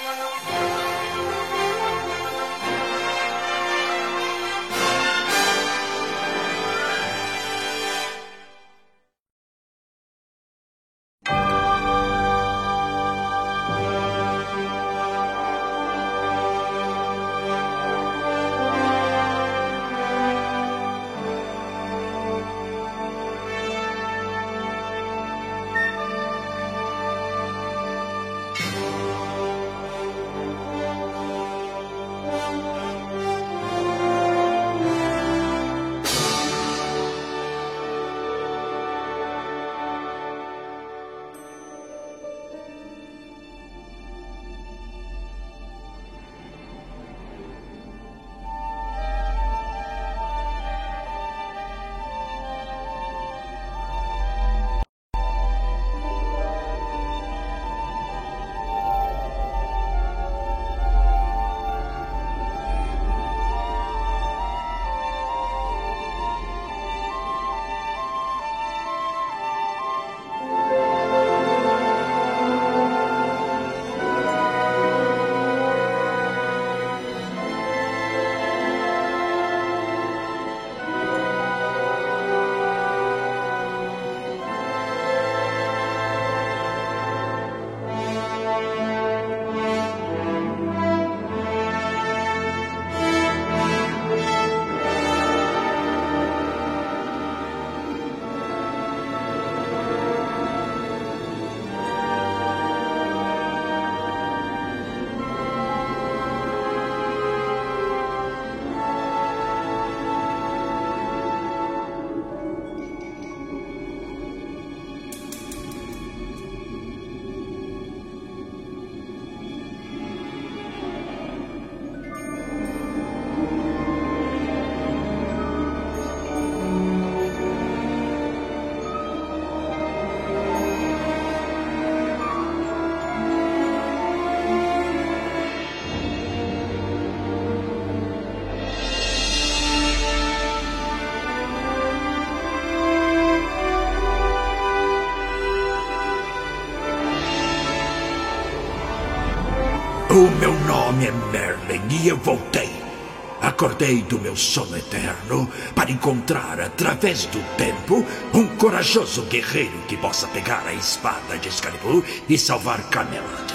O meu nome é Merlin e eu voltei. Acordei do meu sono eterno para encontrar, através do tempo, um corajoso guerreiro que possa pegar a espada de Excalibur e salvar Camelot.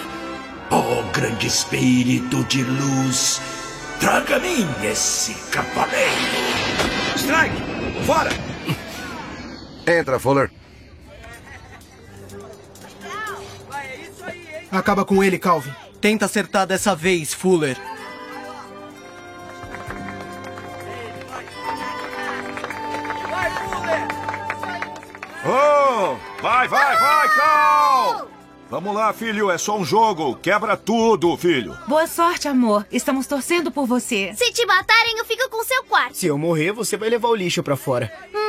Oh, grande espírito de luz, traga a mim esse cavaleiro. Strike! Fora! Entra, Fuller. Acaba com ele, Calvin. Tenta acertar dessa vez, Fuller. Oh! Vai, Cal! Vamos lá, filho, é só um jogo. Quebra tudo, filho. Boa sorte, amor. Estamos torcendo por você. Se te matarem, eu fico com seu quarto. Se eu morrer, você vai levar o lixo pra fora.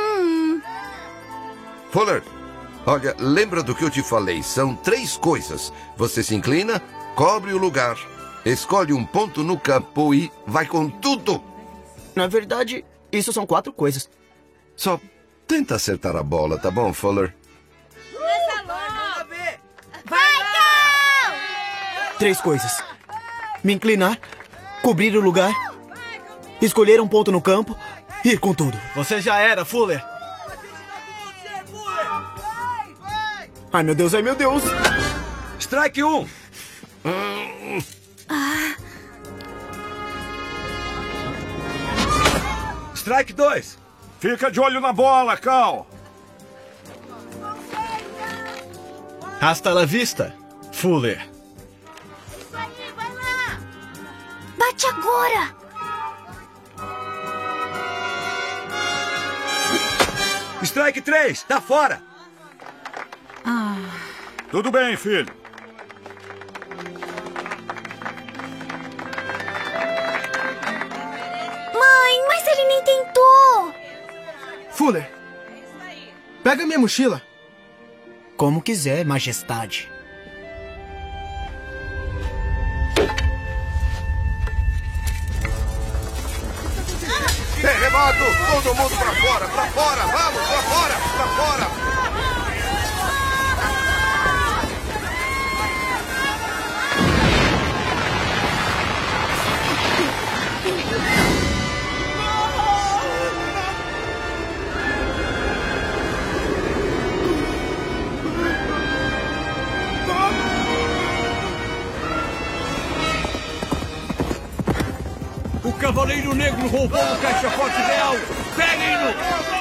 Fuller, olha, lembra do que eu te falei. São 3 coisas. Você se inclina, cobre o lugar, escolhe um ponto no campo e vai com tudo. Na verdade, isso são 4 coisas. Só tenta acertar a bola, tá bom, Fuller? Vai, Cal! 3 coisas. Me inclinar, cobrir o lugar, escolher um ponto no campo e ir com tudo. Você já era, Fuller. Ai, meu Deus, ai, meu Deus. Strike 1. Strike 2. Fica de olho na bola, Cal. Hasta la vista, Fuller. Isso aí, vai lá! Bate agora! Strike 3, tá fora. Tudo bem, filho. Mãe, mas ele nem tentou! Fuller, pega minha mochila. Como quiser, majestade. Terremoto! Todo mundo pra fora! Vamos, pra fora! Cavaleiro Negro roubou o caixa forte real! Peguem-no!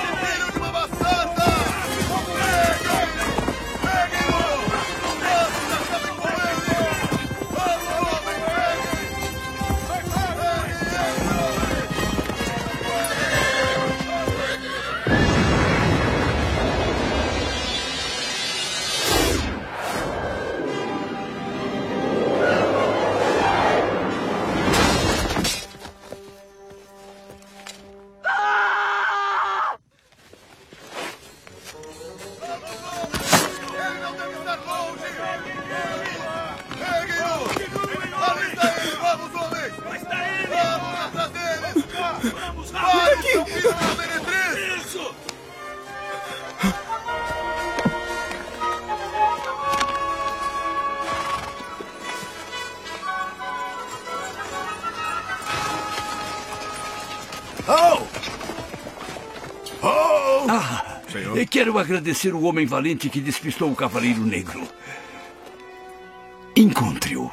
Quero agradecer o homem valente que despistou o Cavaleiro Negro. Encontre-o.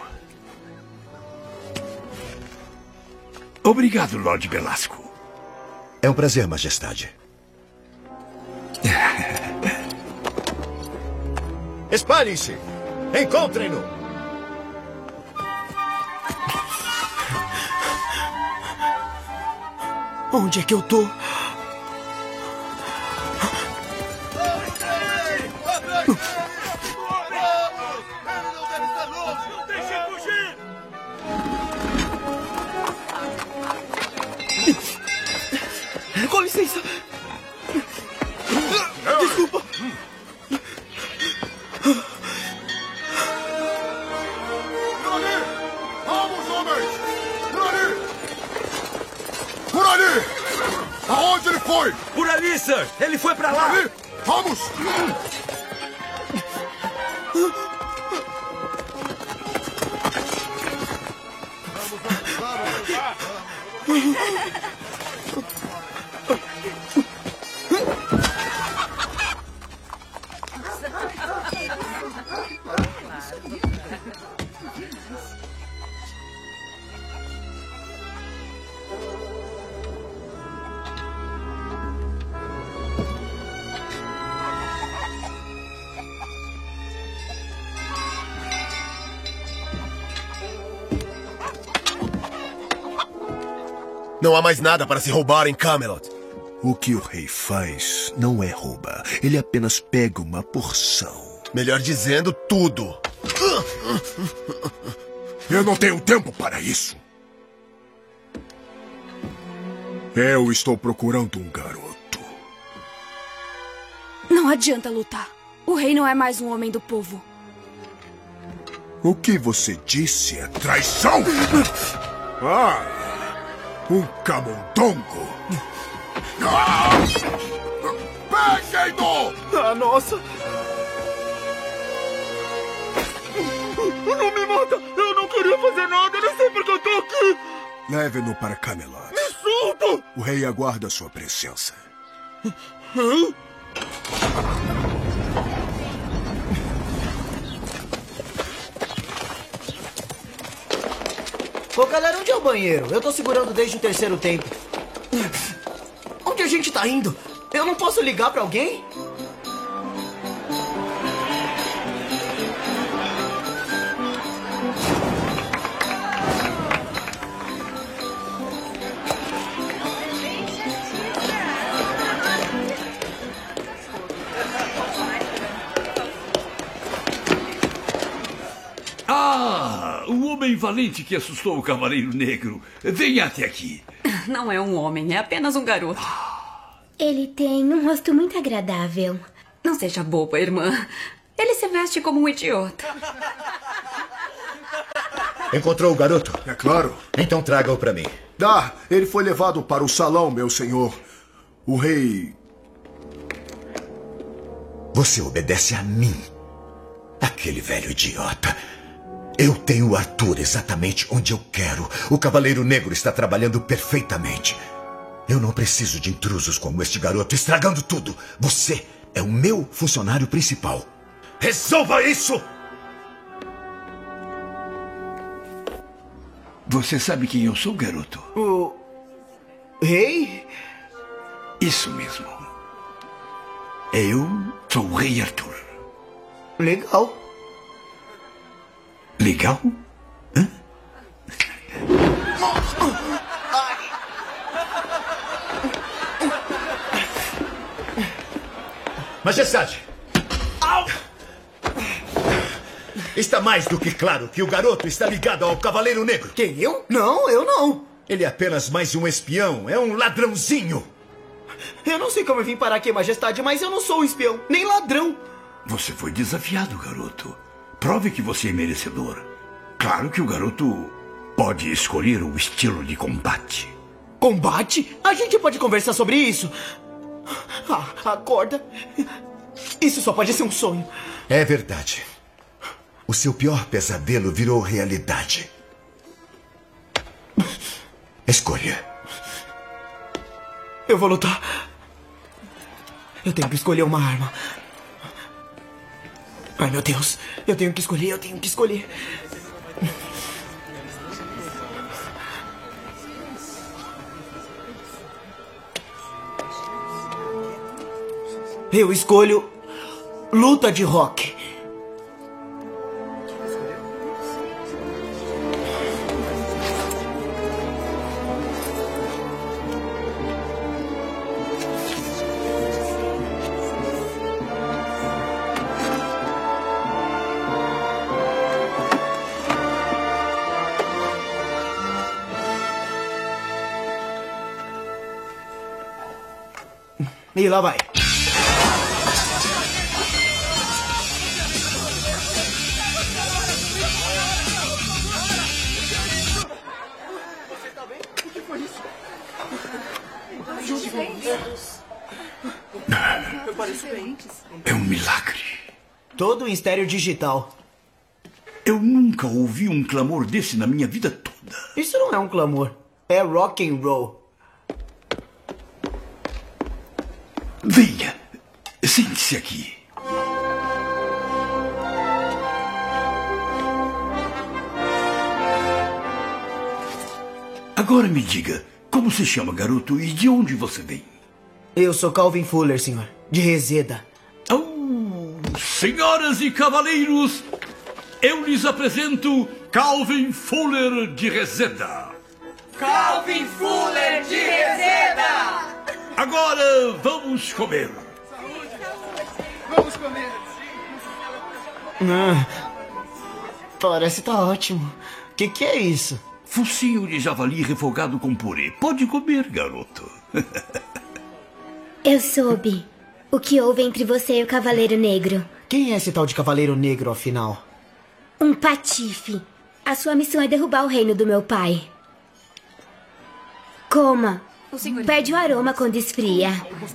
Obrigado, Lord Belasco. É um prazer, Majestade. Espalhem-se! Encontrem-no! Onde é que eu tô? Com licença. Desculpa. Por ali! Vamos, homens! Por ali! Por ali! Aonde ele foi? Por ali, Sir! Ele foi pra lá! Por ali! Vamos! Não há mais nada para se roubar em Camelot. O que o rei faz não é roubar. Ele apenas pega uma porção. Melhor dizendo, tudo. Eu não tenho tempo para isso. Eu estou procurando um garoto. Não adianta lutar. O rei não é mais um homem do povo. O que você disse é traição! Um camundongo! Peguem-no! Ah, nossa! Não me mata! Eu não queria fazer nada! Eu não sei porque eu tô aqui! Leve-no para Camelot. Me solta! O rei aguarda sua presença. Ô, galera, onde é o banheiro? Eu tô segurando desde o terceiro tempo. Onde a gente tá indo? Eu não posso ligar pra alguém? O homem valente que assustou o Cavaleiro Negro. Venha até aqui. Não é um homem, é apenas um garoto. Ele tem um rosto muito agradável. Não seja boba, irmã. Ele se veste como um idiota. Encontrou o garoto? É claro. Então traga-o para mim. Ele foi levado para o salão, meu senhor. O rei... Você obedece a mim. Aquele velho idiota. Eu tenho o Arthur exatamente onde eu quero. O Cavaleiro Negro está trabalhando perfeitamente. Eu não preciso de intrusos como este garoto estragando tudo. Você é o meu funcionário principal. Resolva isso! Você sabe quem eu sou, garoto? O rei? Isso mesmo. Eu sou o Rei Arthur. Legal. Legal? Hã? Majestade! Está mais do que claro que o garoto está ligado ao Cavaleiro Negro. Quem, eu? Não, eu não. Ele é apenas mais um espião, é um ladrãozinho. Eu não sei como eu vim parar aqui, Majestade, mas eu não sou um espião, nem ladrão. Você foi desafiado, garoto. Prove que você é merecedor. Claro que o garoto pode escolher o estilo de combate. Combate? A gente pode conversar sobre isso? Acorda. Isso só pode ser um sonho. É verdade. O seu pior pesadelo virou realidade. Escolha. Eu vou lutar. Eu tenho que escolher uma arma. Ai, meu Deus. Eu tenho que escolher. Eu escolho luta de rock. E lá vai. É um milagre. Todo em estéreo digital. Eu nunca ouvi um clamor desse na minha vida toda. Isso não é um clamor. É rock and roll. Venha. Sente-se aqui. Agora me diga, como se chama, garoto, e de onde você vem? Eu sou Calvin Fuller, senhor. De Reseda. Senhoras e cavaleiros, eu lhes apresento Calvin Fuller de Reseda. Calvin Fuller de Reseda! Agora vamos comer. Vamos comer. Parece tá ótimo. Que é isso? Focinho de javali refogado com purê. Pode comer, garoto. Eu soube o que houve entre você e o Cavaleiro Negro. Quem é esse tal de Cavaleiro Negro, afinal? Um patife. A sua missão é derrubar o reino do meu pai. Coma. Perde o aroma quando esfria.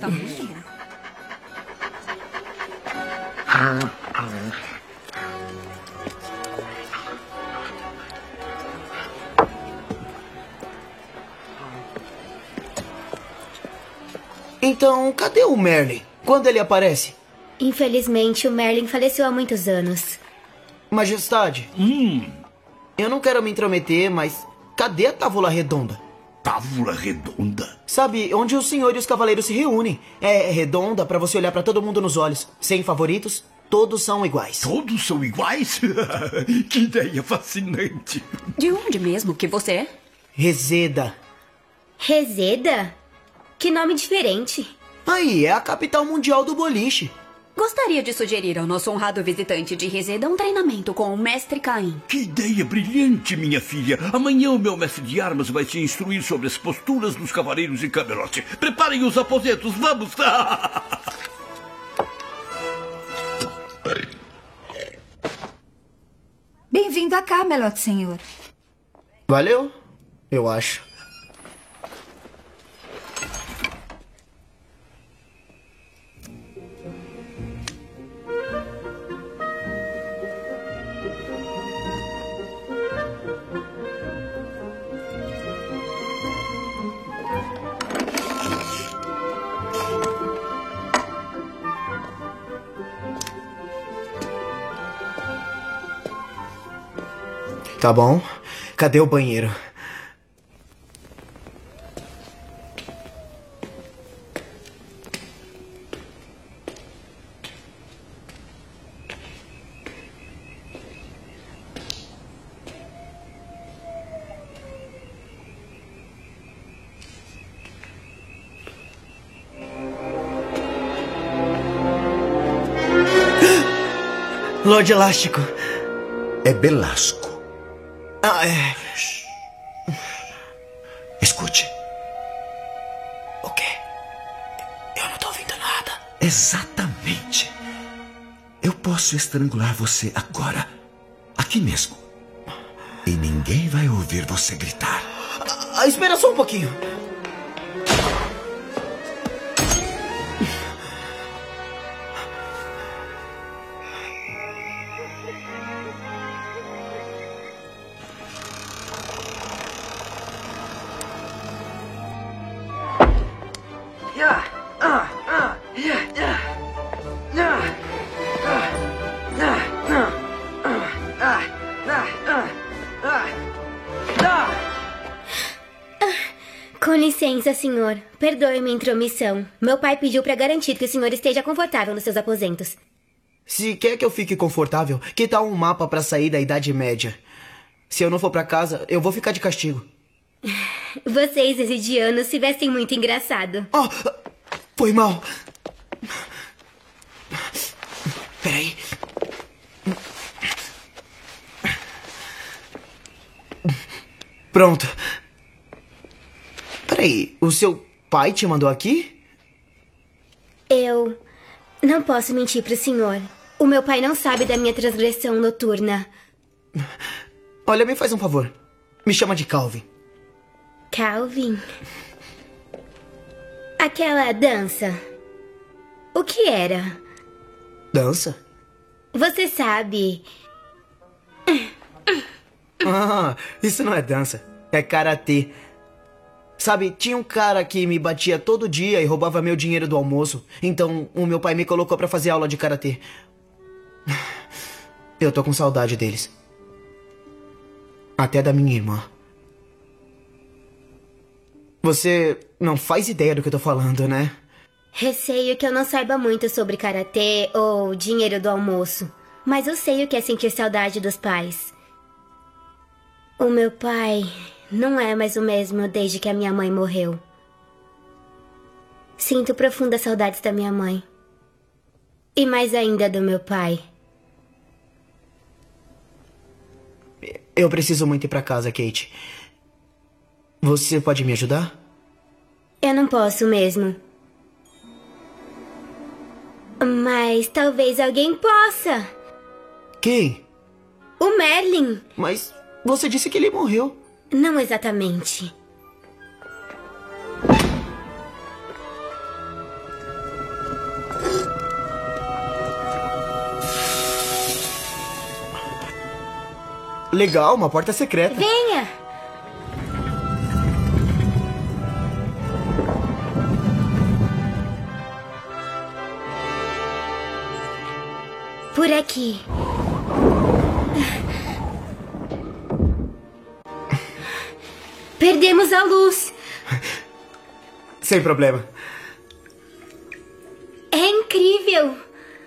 Então, cadê o Merlin? Quando ele aparece? Infelizmente, o Merlin faleceu há muitos anos. Majestade. Eu não quero me intrometer, mas cadê a Távola Redonda? Távola Redonda? Sabe, onde o senhor e os cavaleiros se reúnem. É redonda pra você olhar pra todo mundo nos olhos. Sem favoritos, todos são iguais. Todos são iguais? Que ideia fascinante. De onde mesmo que você é? Reseda. Reseda? Que nome diferente. Aí, é a capital mundial do boliche. Gostaria de sugerir ao nosso honrado visitante de Reseda um treinamento com o mestre Caim. Que ideia brilhante, minha filha. Amanhã o meu mestre de armas vai te instruir sobre as posturas dos cavaleiros em Camelot. Preparem os aposentos, vamos! Bem-vindo a Camelot, senhor. Valeu, eu acho. Tá bom. Cadê o banheiro? Lorde Elástico. É Belasco. Ah, é. Escute. O quê? Eu não tô ouvindo nada. Exatamente. Eu posso estrangular você agora, aqui mesmo. E ninguém vai ouvir você gritar. Espera só um pouquinho. Com licença, senhor. Perdoe minha intromissão. Meu pai pediu para garantir que o senhor esteja confortável nos seus aposentos. Se quer que eu fique confortável, que tal um mapa pra sair da Idade Média? Se eu não for pra casa, eu vou ficar de castigo. Vocês, exidianos, se vestem muito engraçado. Oh, foi mal. Peraí. Pronto. Peraí, o seu pai te mandou aqui? Eu não posso mentir pro senhor. O meu pai não sabe da minha transgressão noturna. Olha, me faz um favor. Me chama de Calvin. Calvin? Aquela dança. O que era? Dança? Você sabe. Ah, isso não é dança. É karatê. Sabe, tinha um cara que me batia todo dia e roubava meu dinheiro do almoço. Então, o meu pai me colocou pra fazer aula de karatê. Eu tô com saudade deles. Até da minha irmã. Você não faz ideia do que eu tô falando, né? Receio que eu não saiba muito sobre karatê ou dinheiro do almoço. Mas eu sei o que é sentir saudade dos pais. O meu pai não é mais o mesmo desde que a minha mãe morreu. Sinto profundas saudades da minha mãe. E mais ainda do meu pai. Eu preciso muito ir pra casa, Kate. Você pode me ajudar? Eu não posso mesmo. Mas talvez alguém possa. Quem? O Merlin. Mas você disse que ele morreu. Não exatamente. Legal, uma porta secreta. Venha! Por aqui. Perdemos a luz. Sem problema. É incrível.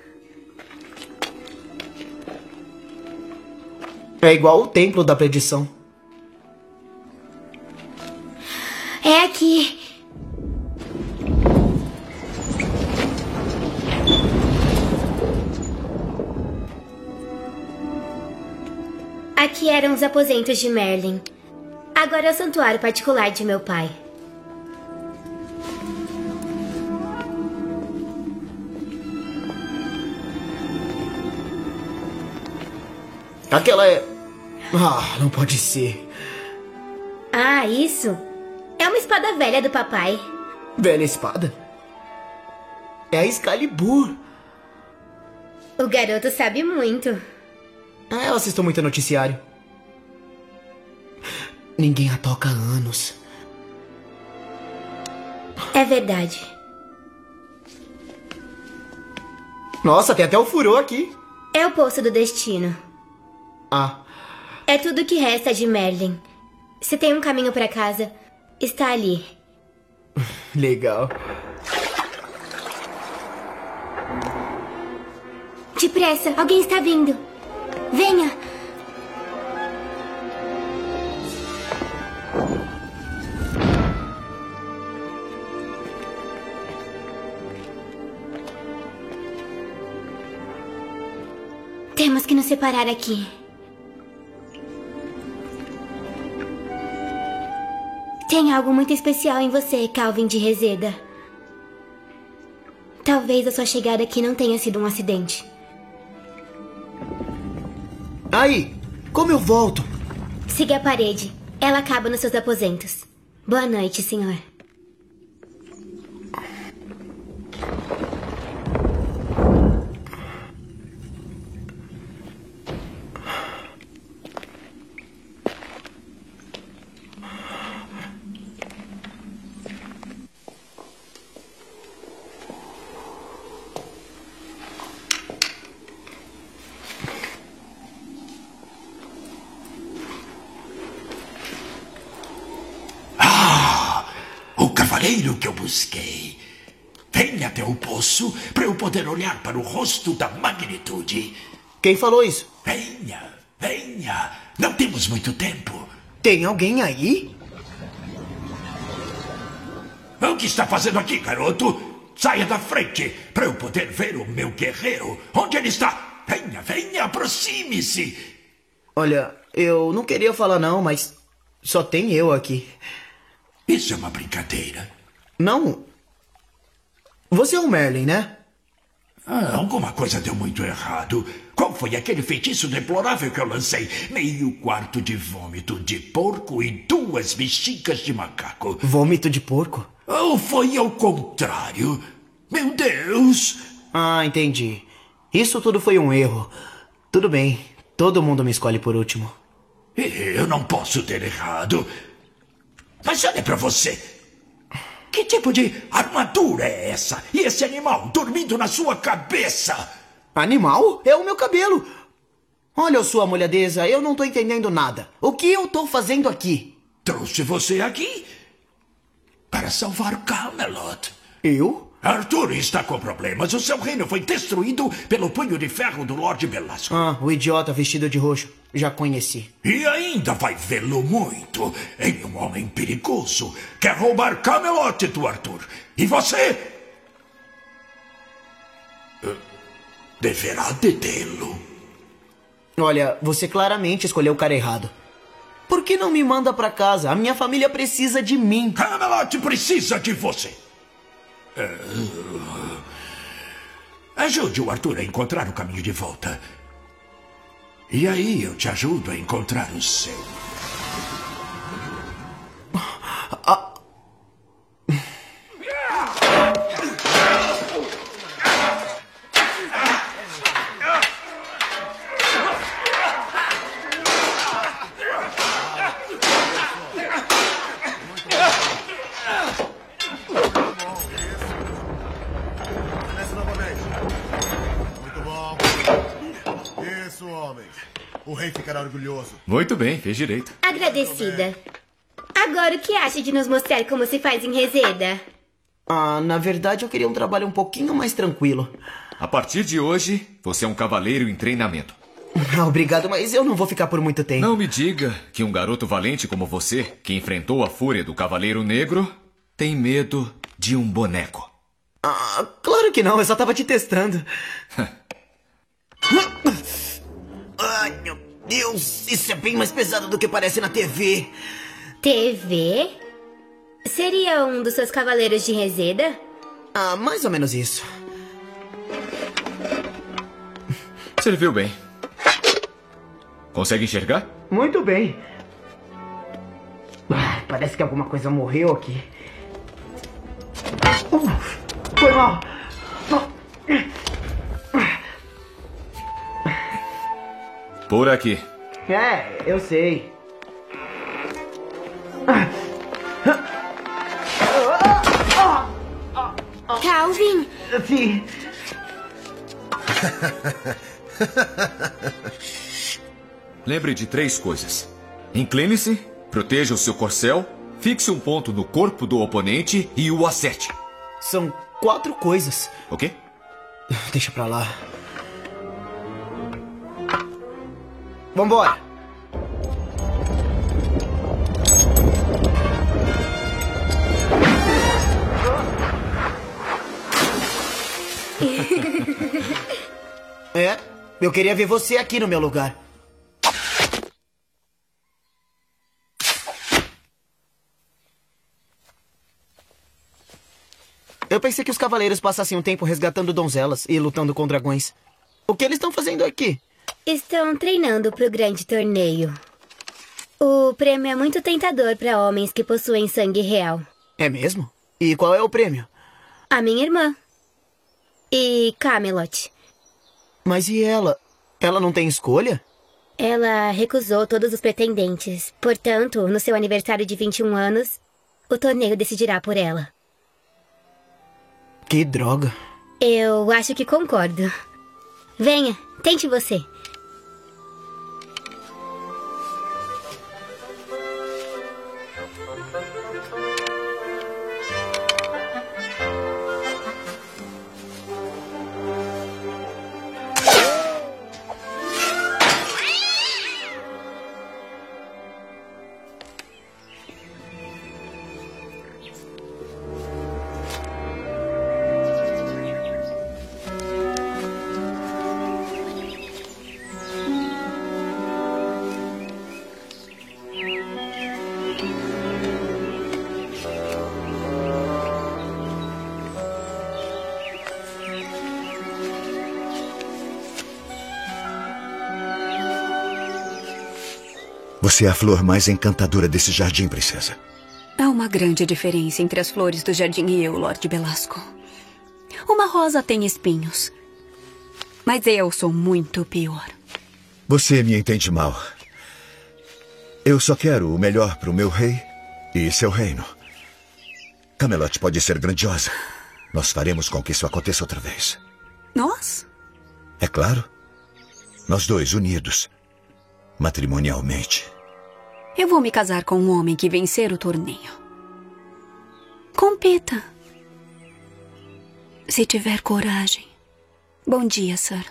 É igual o templo da predição. É aqui. Aqui eram os aposentos de Merlin. Agora é o santuário particular de meu pai. Aquela é... Ah, não pode ser. Ah, isso? É uma espada velha do papai. Velha espada? É a Excalibur. O garoto sabe muito. Ah, eu assisto muito noticiário. Ninguém a toca há anos. É verdade. Nossa, tem até o furor aqui. É o Poço do Destino. Ah. É tudo que resta de Merlin. Se tem um caminho pra casa, está ali. Legal. Depressa, alguém está vindo. Venha. Temos que nos separar aqui. Tem algo muito especial em você, Calvin de Reseda. Talvez a sua chegada aqui não tenha sido um acidente. Aí, como eu volto? Siga a parede. Ela acaba nos seus aposentos. Boa noite, senhor. Cavaleiro que eu busquei. Venha até o poço para eu poder olhar para o rosto da magnitude. Quem falou isso? Venha, venha. Não temos muito tempo. Tem alguém aí? O que está fazendo aqui, garoto? Saia da frente para eu poder ver o meu guerreiro. Onde ele está? Venha, venha, aproxime-se. Olha, eu não queria falar não, mas só tem eu aqui. Isso é uma brincadeira. Não. Você é o Merlin, né? Alguma coisa deu muito errado. Qual foi aquele feitiço deplorável que eu lancei? Meio quarto de vômito de porco e 2 bexigas de macaco. Vômito de porco? Ou foi ao contrário? Meu Deus! Ah, entendi. Isso tudo foi um erro. Tudo bem. Todo mundo me escolhe por último. Eu não posso ter errado. Mas olha pra você. Que tipo de armadura é essa? E esse animal dormindo na sua cabeça? Animal? É o meu cabelo. Olha, sua molhadeza, eu não tô entendendo nada. O que eu tô fazendo aqui? Trouxe você aqui para salvar Camelot. Eu? Arthur está com problemas. O seu reino foi destruído pelo punho de ferro do Lorde Belasco. O idiota vestido de roxo. Já conheci. E ainda vai vê-lo muito. Em um homem perigoso. Quer roubar Camelot do Arthur. E você deverá detê-lo. Olha, você claramente escolheu o cara errado. Por que não me manda pra casa? A minha família precisa de mim. Camelot precisa de você. Ajude o Arthur a encontrar o caminho de volta. E aí eu te ajudo a encontrar o seu. O rei ficará orgulhoso. Muito bem, fez direito. Agradecida. Agora o que acha de nos mostrar como se faz em Reseda? Na verdade eu queria um trabalho um pouquinho mais tranquilo. A partir de hoje, você é um cavaleiro em treinamento. Obrigado, mas eu não vou ficar por muito tempo. Não me diga que um garoto valente como você, que enfrentou a fúria do Cavaleiro Negro, tem medo de um boneco. Claro que não, eu só tava te testando. Ai, meu Deus, isso é bem mais pesado do que parece na TV. TV? Seria um dos seus cavaleiros de Reseda? Mais ou menos isso. Serviu bem. Consegue enxergar? Muito bem. Parece que alguma coisa morreu aqui. Foi mal. Por aqui. Eu sei. Calvin? Sim. Lembre de 3 coisas. Incline-se, proteja o seu corcel, fixe um ponto no corpo do oponente e o acerte. São 4 coisas. O quê? Deixa pra lá. Vambora! Eu queria ver você aqui no meu lugar. Eu pensei que os cavaleiros passassem um tempo resgatando donzelas e lutando com dragões. O que eles estão fazendo aqui? Estão treinando para o grande torneio. O prêmio é muito tentador para homens que possuem sangue real. É mesmo? E qual é o prêmio? A minha irmã. E Camelot. Mas e ela? Ela não tem escolha? Ela recusou todos os pretendentes. Portanto, no seu aniversário de 21 anos, o torneio decidirá por ela. Que droga. Eu acho que concordo. Venha, tente você. Você é a flor mais encantadora desse jardim, princesa. Há uma grande diferença entre as flores do jardim e eu, Lord Belasco. Uma rosa tem espinhos, mas eu sou muito pior. Você me entende mal. Eu só quero o melhor para o meu rei e seu reino. Camelot pode ser grandiosa. Nós faremos com que isso aconteça outra vez. Nós? É claro. Nós dois unidos, matrimonialmente. Eu vou me casar com um homem que vencer o torneio. Compita. Se tiver coragem. Bom dia, Sir.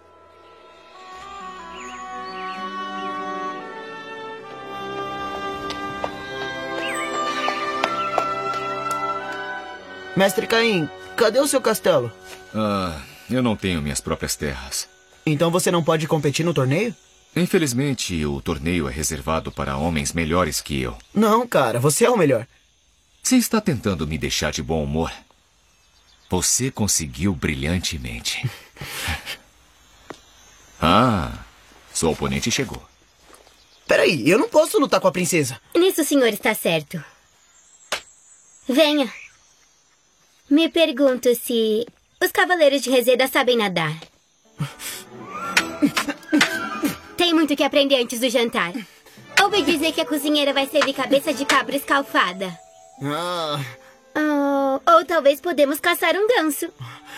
Mestre Caim, cadê o seu castelo? Eu não tenho minhas próprias terras. Então você não pode competir no torneio? Infelizmente, o torneio é reservado para homens melhores que eu. Não, cara, você é o melhor. Você está tentando me deixar de bom humor? Você conseguiu brilhantemente. Sua oponente chegou. Peraí, eu não posso lutar com a princesa. Nisso o senhor está certo. Venha. Me pergunto se os cavaleiros de Reseda sabem nadar. Tem muito que aprender antes do jantar. Ouvi dizer que a cozinheira vai servir cabeça de cabra escalfada. Ou talvez podemos caçar um ganso.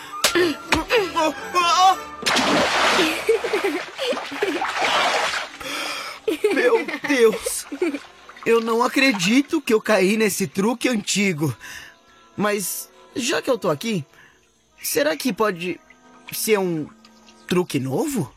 Meu Deus! Eu não acredito que eu caí nesse truque antigo. Mas, já que eu tô aqui, será que pode ser um truque novo?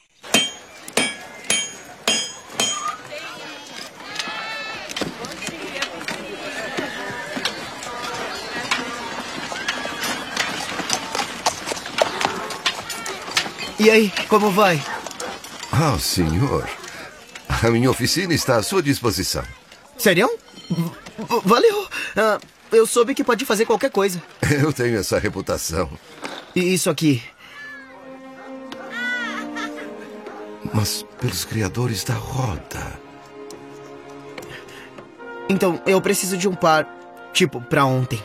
E aí, como vai? Senhor. A minha oficina está à sua disposição. Sério? Valeu. Eu soube que pode fazer qualquer coisa. Eu tenho essa reputação. E isso aqui? Mas pelos criadores da roda. Então, eu preciso de um par, tipo, pra ontem.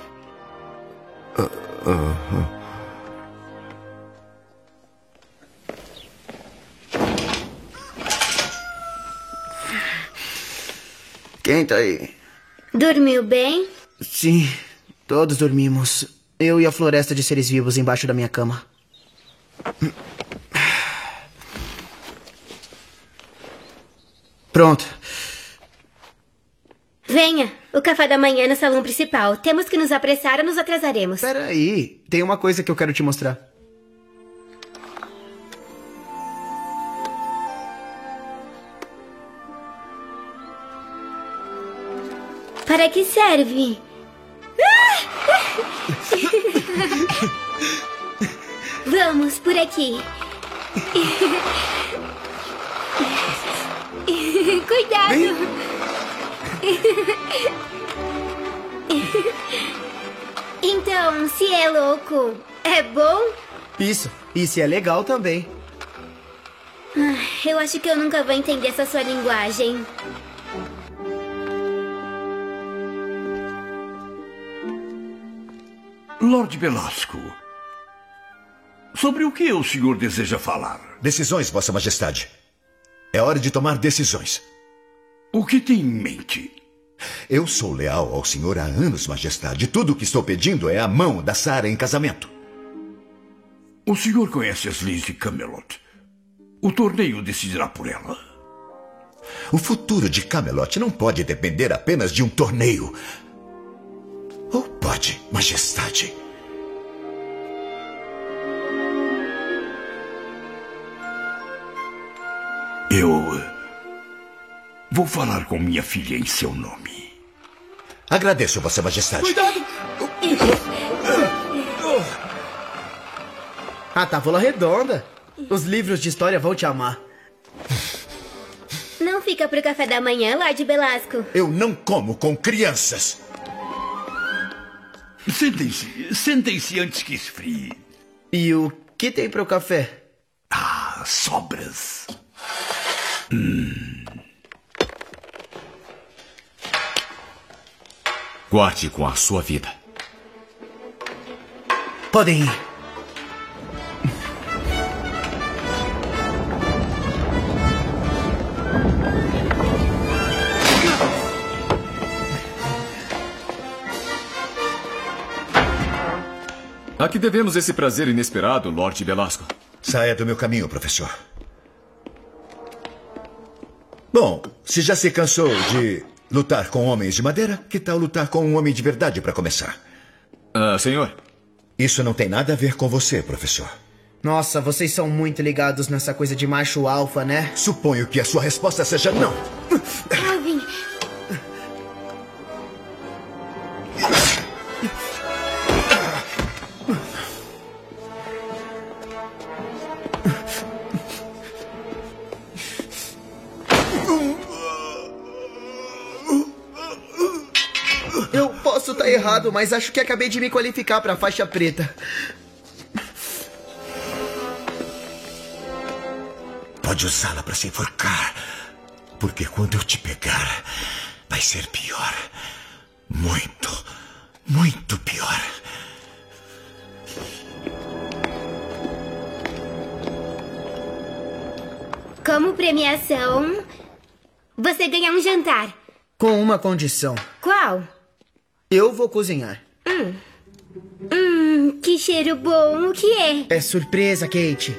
Quem tá aí? Dormiu bem? Sim, todos dormimos. Eu e a floresta de seres vivos embaixo da minha cama. Pronto. Venha, o café da manhã é no salão principal. Temos que nos apressar ou nos atrasaremos. Peraí, tem uma coisa que eu quero te mostrar. Para que serve? Vamos, por aqui. Cuidado! Então, se é louco, é bom? Isso. E se é legal também. Eu acho que eu nunca vou entender essa sua linguagem. Lord Belasco, sobre o que o senhor deseja falar? Decisões, Vossa Majestade. É hora de tomar decisões. O que tem em mente? Eu sou leal ao senhor há anos, Majestade. Tudo o que estou pedindo é a mão da Sarah em casamento. O senhor conhece as leis de Camelot. O torneio decidirá por ela. O futuro de Camelot não pode depender apenas de um torneio. Ou pode, Majestade? Eu vou falar com minha filha em seu nome. Agradeço, Vossa Majestade. Cuidado! A Távola Redonda. Os livros de história vão te amar. Não fica pro café da manhã, Lord Belasco. Eu não como com crianças. Sentem-se antes que esfrie. E o que tem pro café? Ah, sobras. Guarde com a sua vida. Podem ir. A que devemos esse prazer inesperado, Lord Belasco? Saia do meu caminho, professor. Bom, se já se cansou de lutar com homens de madeira, que tal lutar com um homem de verdade para começar? Senhor? Isso não tem nada a ver com você, professor. Nossa, vocês são muito ligados nessa coisa de macho alfa, né? Suponho que a sua resposta seja não. Calvin. Eu posso estar errado, mas acho que acabei de me qualificar para a faixa preta. Pode usá-la para se enforcar. Porque quando eu te pegar, vai ser pior. Muito, muito pior. Como premiação, você ganha um jantar. Com uma condição. Qual? Eu vou cozinhar. Que cheiro bom. O que é? É surpresa, Kate.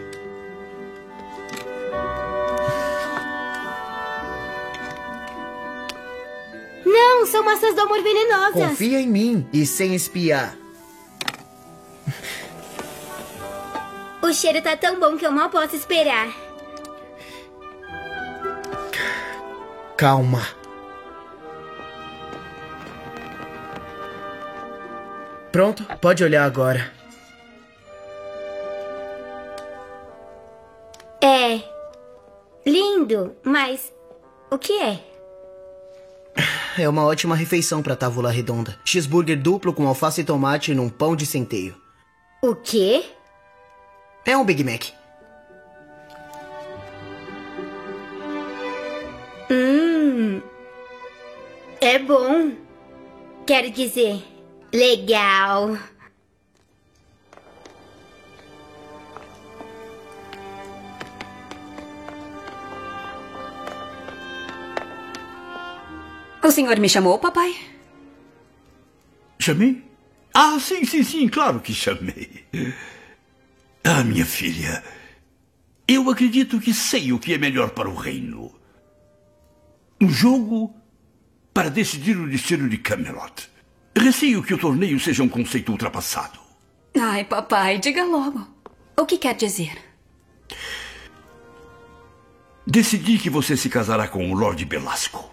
Não, são maçãs do amor venenosas. Confia em mim e sem espiar. O cheiro tá tão bom que eu mal posso esperar. Calma. Pronto, pode olhar agora. É lindo, mas o que é? É uma ótima refeição para Távola Redonda. Cheeseburger duplo com alface e tomate num pão de centeio. O quê? É um Big Mac. É bom. Quero dizer, legal. O senhor me chamou, papai? Chamei? Ah, sim, claro que chamei. Ah, minha filha, eu acredito que sei o que é melhor para o reino. Um jogo para decidir o destino de Camelot. Receio que o torneio seja um conceito ultrapassado. Ai, papai, diga logo. O que quer dizer? Decidi que você se casará com o Lord Belasco.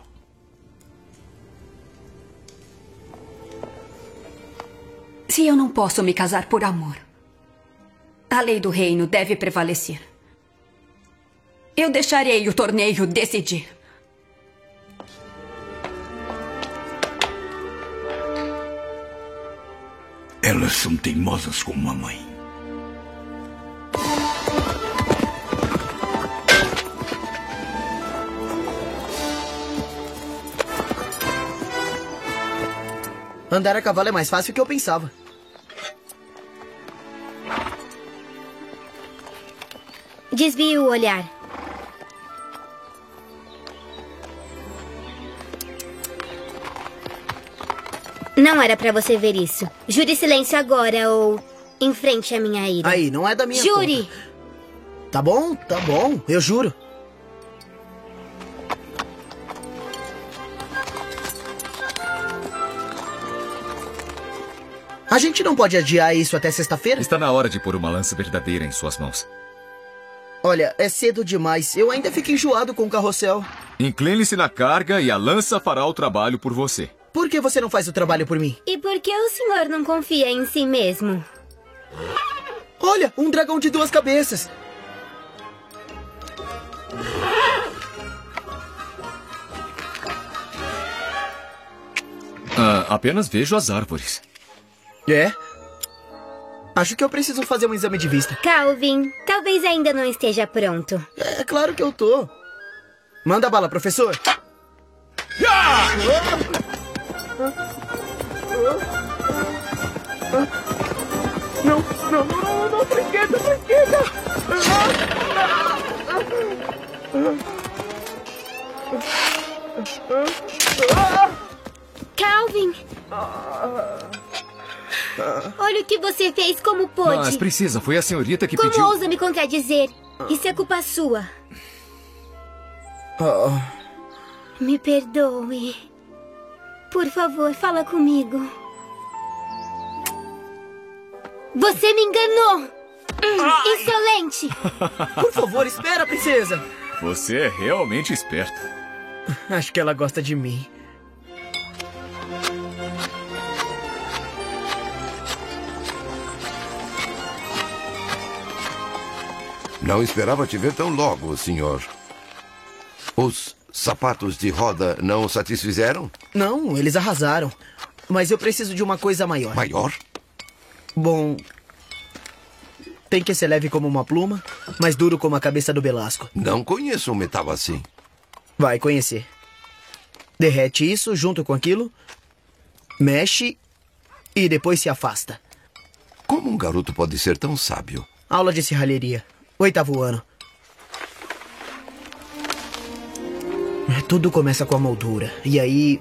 Se eu não posso me casar por amor, a lei do reino deve prevalecer. Eu deixarei o torneio decidir. Elas são teimosas como a mãe. Andar a cavalo é mais fácil do que eu pensava. Desvie o olhar. Não era pra você ver isso. Jure silêncio agora ou enfrente a minha ira. Aí, não é da minha Jure! Conta. Tá bom, eu juro. A gente não pode adiar isso até sexta-feira? Está na hora de pôr uma lança verdadeira em suas mãos. Olha, é cedo demais. Eu ainda fico enjoado com o carrossel. Incline-se na carga e a lança fará o trabalho por você. Por que você não faz o trabalho por mim? E por que o senhor não confia em si mesmo? Olha, um dragão de 2 cabeças. Apenas vejo as árvores. É? Acho que eu preciso fazer um exame de vista. Calvin, talvez ainda não esteja pronto. É claro que eu tô. Manda bala, professor. Não, brinquedo. Calvin! Olha o que você fez, como pôde. Mas precisa, foi a senhorita que Como pediu. ousa me contradizer? Isso é culpa sua. Me perdoe. Por favor, fala comigo. Você me enganou! Insolente! Por favor, espera, princesa. Você é realmente esperta. Acho que ela gosta de mim. Não esperava te ver tão logo, senhor. Os sapatos de roda não o satisfizeram? Não, eles arrasaram. Mas eu preciso de uma coisa maior. Maior? Bom, tem que ser leve como uma pluma, mas duro como a cabeça do Belasco. Não conheço um metal assim. Vai conhecer. Derrete isso junto com aquilo, mexe e depois se afasta. Como um garoto pode ser tão sábio? Aula de serralheria. 8º ano. Tudo começa com a moldura. E aí...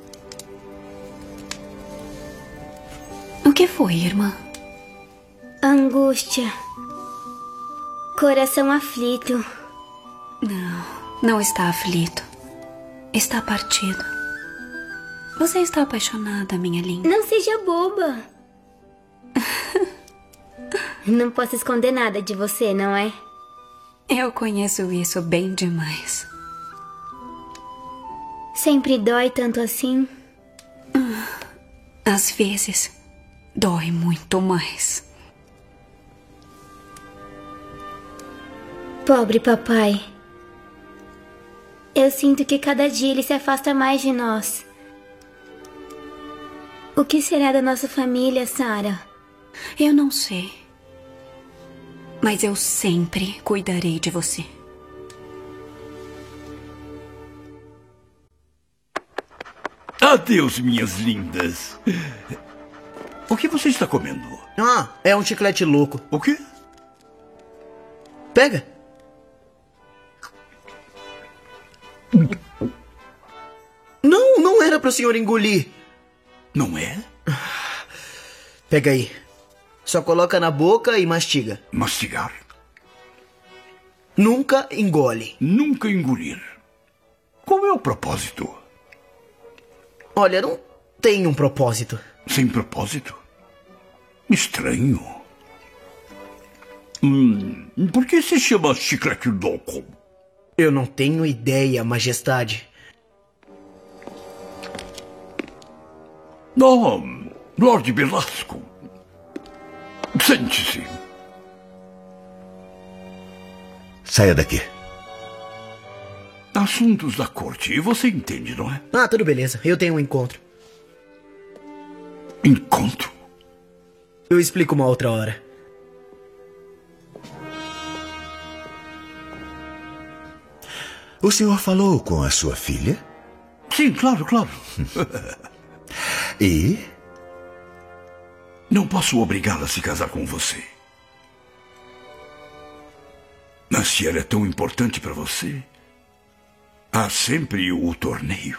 O que foi, irmã? Angústia. Coração aflito. Não está aflito. Está partido. Você está apaixonada, minha linda. Não seja boba. Não posso esconder nada de você, não é? Eu conheço isso bem demais. Sempre dói tanto assim? Às vezes, dói muito mais. Pobre papai. Eu sinto que cada dia ele se afasta mais de nós. O que será da nossa família, Sarah? Eu não sei. Mas eu sempre cuidarei de você. Adeus, minhas lindas. O que você está comendo? É um chiclete louco. O quê? Pega. Não era para o senhor engolir. Não é? Pega aí. Só coloca na boca e mastiga. Mastigar? Nunca engole. Nunca engolir. Qual é o propósito? Olha, não tem um propósito. Sem propósito? Estranho. Por que se chama chiclete louco? Eu não tenho ideia, majestade. Lorde Belasco. Sente-se. Saia daqui. Assuntos da corte. E você entende, não é? Ah, tudo beleza. Eu tenho um encontro. Encontro? Eu explico uma outra hora. O senhor falou com a sua filha? Sim, claro, claro. E? Não posso obrigá-la a se casar com você. Mas se ela é tão importante para você, há sempre o torneio.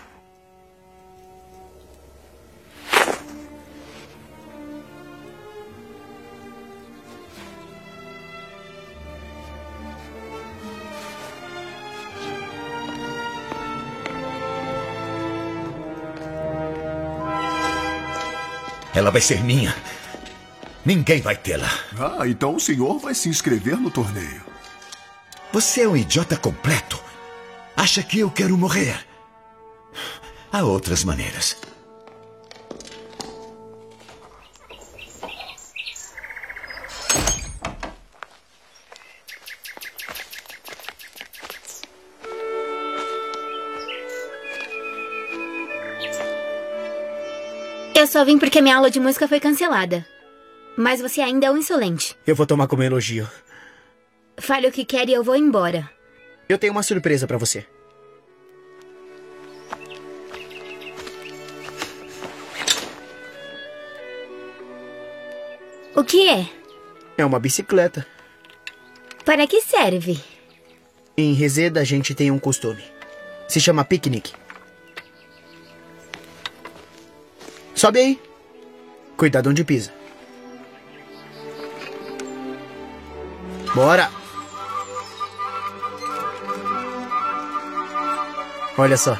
Ela vai ser minha. Ninguém vai tê-la. Ah, então o senhor vai se inscrever no torneio. Você é um idiota completo. Acha que eu quero morrer? Há outras maneiras. Eu só vim porque minha aula de música foi cancelada. Mas você ainda é um insolente. Eu vou tomar como elogio. Fale o que quer e eu vou embora. Eu tenho uma surpresa pra você. O que é? É uma bicicleta. Para que serve? Em Reseda a gente tem um costume. Se chama piquenique. Sobe aí. Cuidado onde pisa. Bora! Olha só.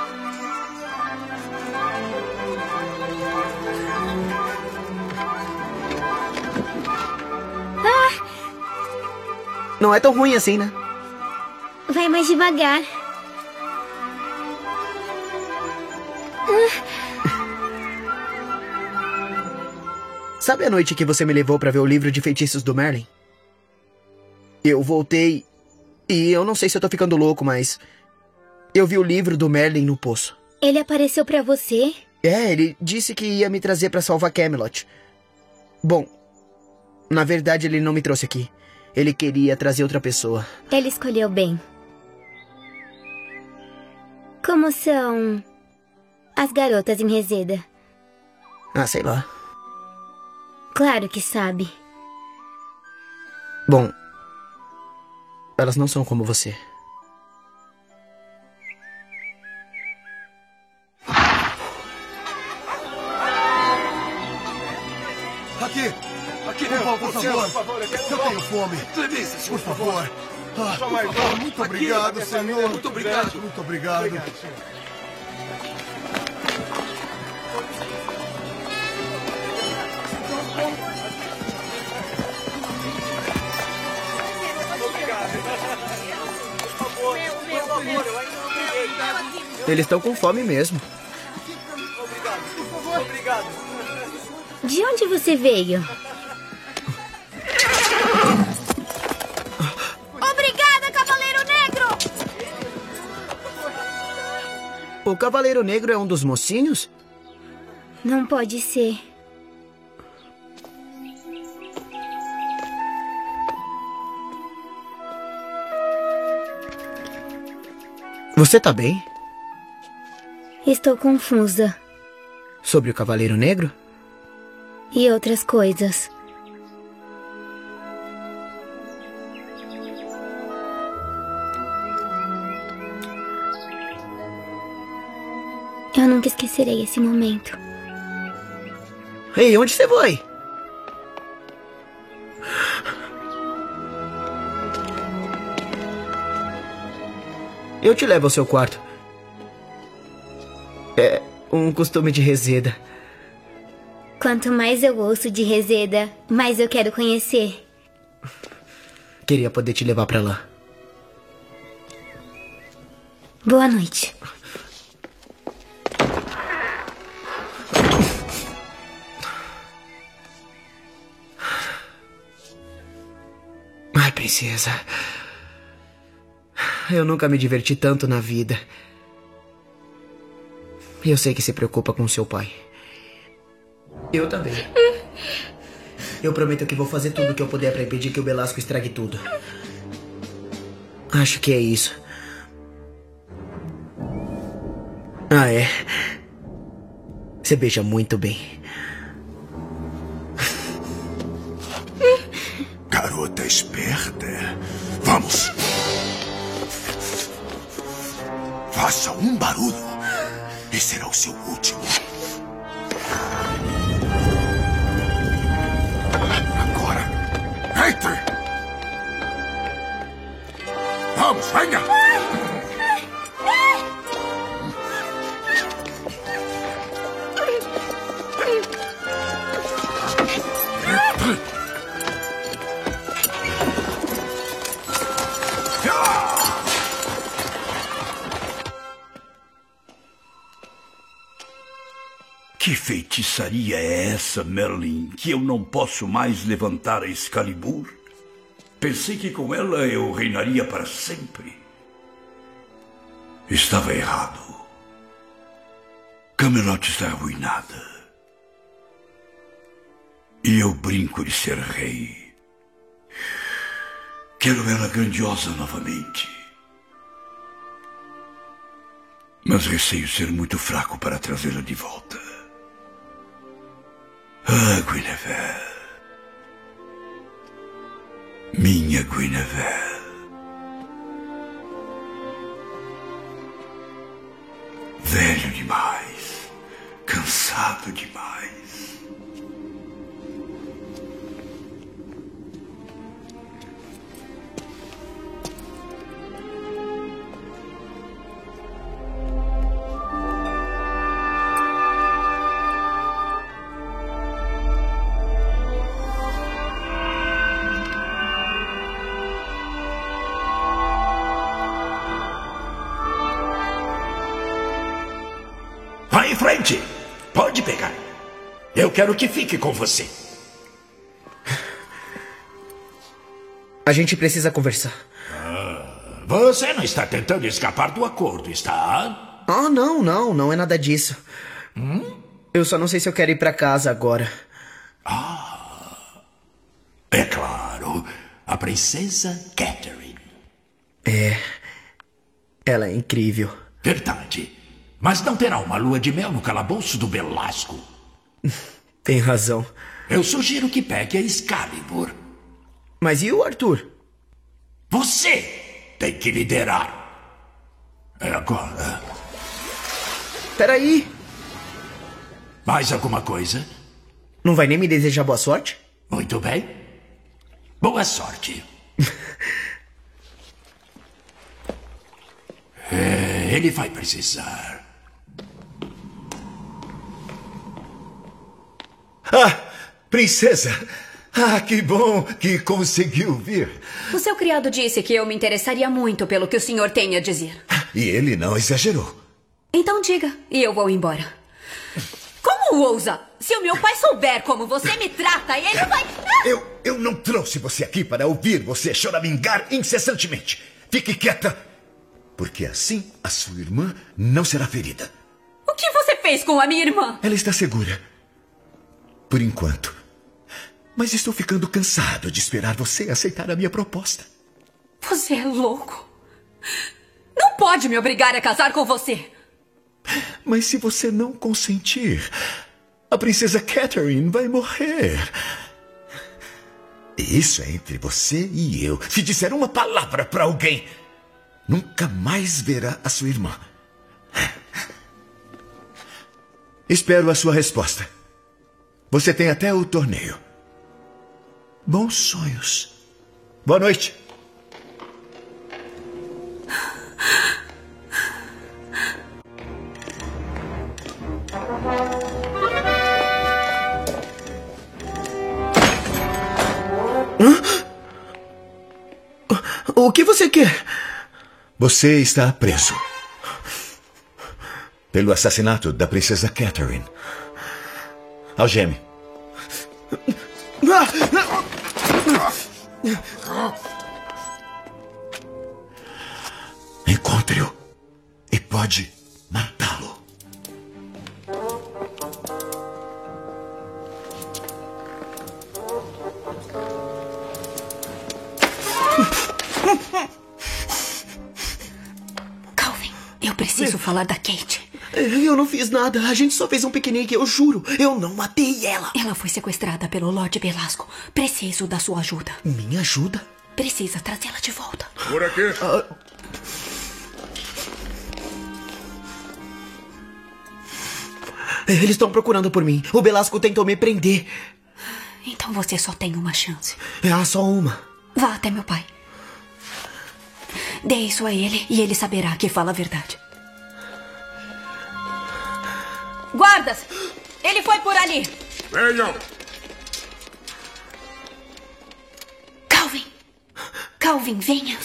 Não é tão ruim assim, né? Vai mais devagar. Sabe a noite que você me levou pra ver o livro de feitiços do Merlin? Eu voltei e eu não sei se eu tô ficando louco, mas eu vi o livro do Merlin no poço. Ele apareceu pra você? É, ele disse que ia me trazer pra salvar Camelot. Bom, na verdade ele não me trouxe aqui. Ele queria trazer outra pessoa. Ele escolheu bem. Como são as garotas em Reseda? Ah, sei lá. Claro que sabe. Bom, elas não são como você. Aqui, por favor. Eu tenho fome. Por favor. Muito obrigado, senhor. Muito obrigado. Muito obrigado. Eles estão com fome mesmo. Obrigado. De onde você veio? Obrigada, Cavaleiro Negro! O Cavaleiro Negro é um dos mocinhos? Não pode ser. Você tá bem? Estou confusa. Sobre o Cavaleiro Negro? E outras coisas. Eu nunca esquecerei esse momento. Ei, onde você foi? Eu te levo ao seu quarto. É um costume de Reseda. Quanto mais eu ouço de Reseda, mais eu quero conhecer. Queria poder te levar pra lá. Boa noite. Ai, princesa. eu nunca me diverti tanto na vida. Eu sei que se preocupa com seu pai. Eu também. Eu prometo que vou fazer tudo o que eu puder para impedir que o Belasco estrague tudo. Acho que é isso. Ah, é? Você beija muito bem. Garota esperta. Vamos. Faça um barulho e será o seu último. Agora, entre. Vamos, venha. Que feitiçaria é essa, Merlin, que eu não posso mais levantar a Excalibur? Pensei que com ela eu reinaria para sempre. Estava errado. Camelot está arruinada. E eu brinco de ser rei. Quero ela grandiosa novamente. Mas receio ser muito fraco para trazê-la de volta. Ah, Guinevere. Minha Guinevere. Velho demais. Cansado demais. Vai em frente. Pode pegar. Eu quero que fique com você. A gente precisa conversar. Você não está tentando escapar do acordo, está? Ah, não é nada disso. Eu só não sei se eu quero ir pra casa agora. É claro. A princesa Catherine. Ela é incrível. Verdade. Mas não terá uma lua de mel no calabouço do Belasco. Tem razão. Eu sugiro que pegue a Excalibur. Mas e o Arthur? Você tem que liderar. É agora. Peraí. Mais alguma coisa? Não vai nem me desejar boa sorte? Muito bem. Boa sorte. Ele vai precisar. Ah, princesa! Ah, que bom que conseguiu vir. O seu criado disse que eu me interessaria muito pelo que o senhor tem a dizer. E ele não exagerou. Então diga, e eu vou embora. Como ousa? Se o meu pai souber como você me trata, ele vai... Eu não trouxe você aqui para ouvir você choramingar incessantemente. Fique quieta, porque assim a sua irmã não será ferida. O que você fez com a minha irmã? Ela está segura. Por enquanto. Mas estou ficando cansado de esperar você aceitar a minha proposta. Você é louco. Não pode me obrigar a casar com você. Mas se você não consentir, a princesa Catherine vai morrer. Isso é entre você e eu. Se disser uma palavra para alguém, nunca mais verá a sua irmã. Espero a sua resposta. Você tem até o torneio. Bons sonhos. Boa noite. O que você quer? Você está preso. Pelo assassinato da princesa Catherine. Algeme. Galadriel e pode matá-lo. Calvin, eu preciso falar da Kate. Eu não fiz nada. A gente só fez um piquenique, eu juro. Eu não matei ela. Ela foi sequestrada pelo Lorde Belasco. Preciso da sua ajuda. Minha ajuda? Precisa trazê-la de volta. Por aqui. Eles estão procurando por mim. O Belasco tentou me prender. Então você só tem uma chance. Só uma. Vá até meu pai. Dê isso a ele e ele saberá que fala a verdade. Guardas! Ele foi por ali! Venham! Calvin! Calvin, venha!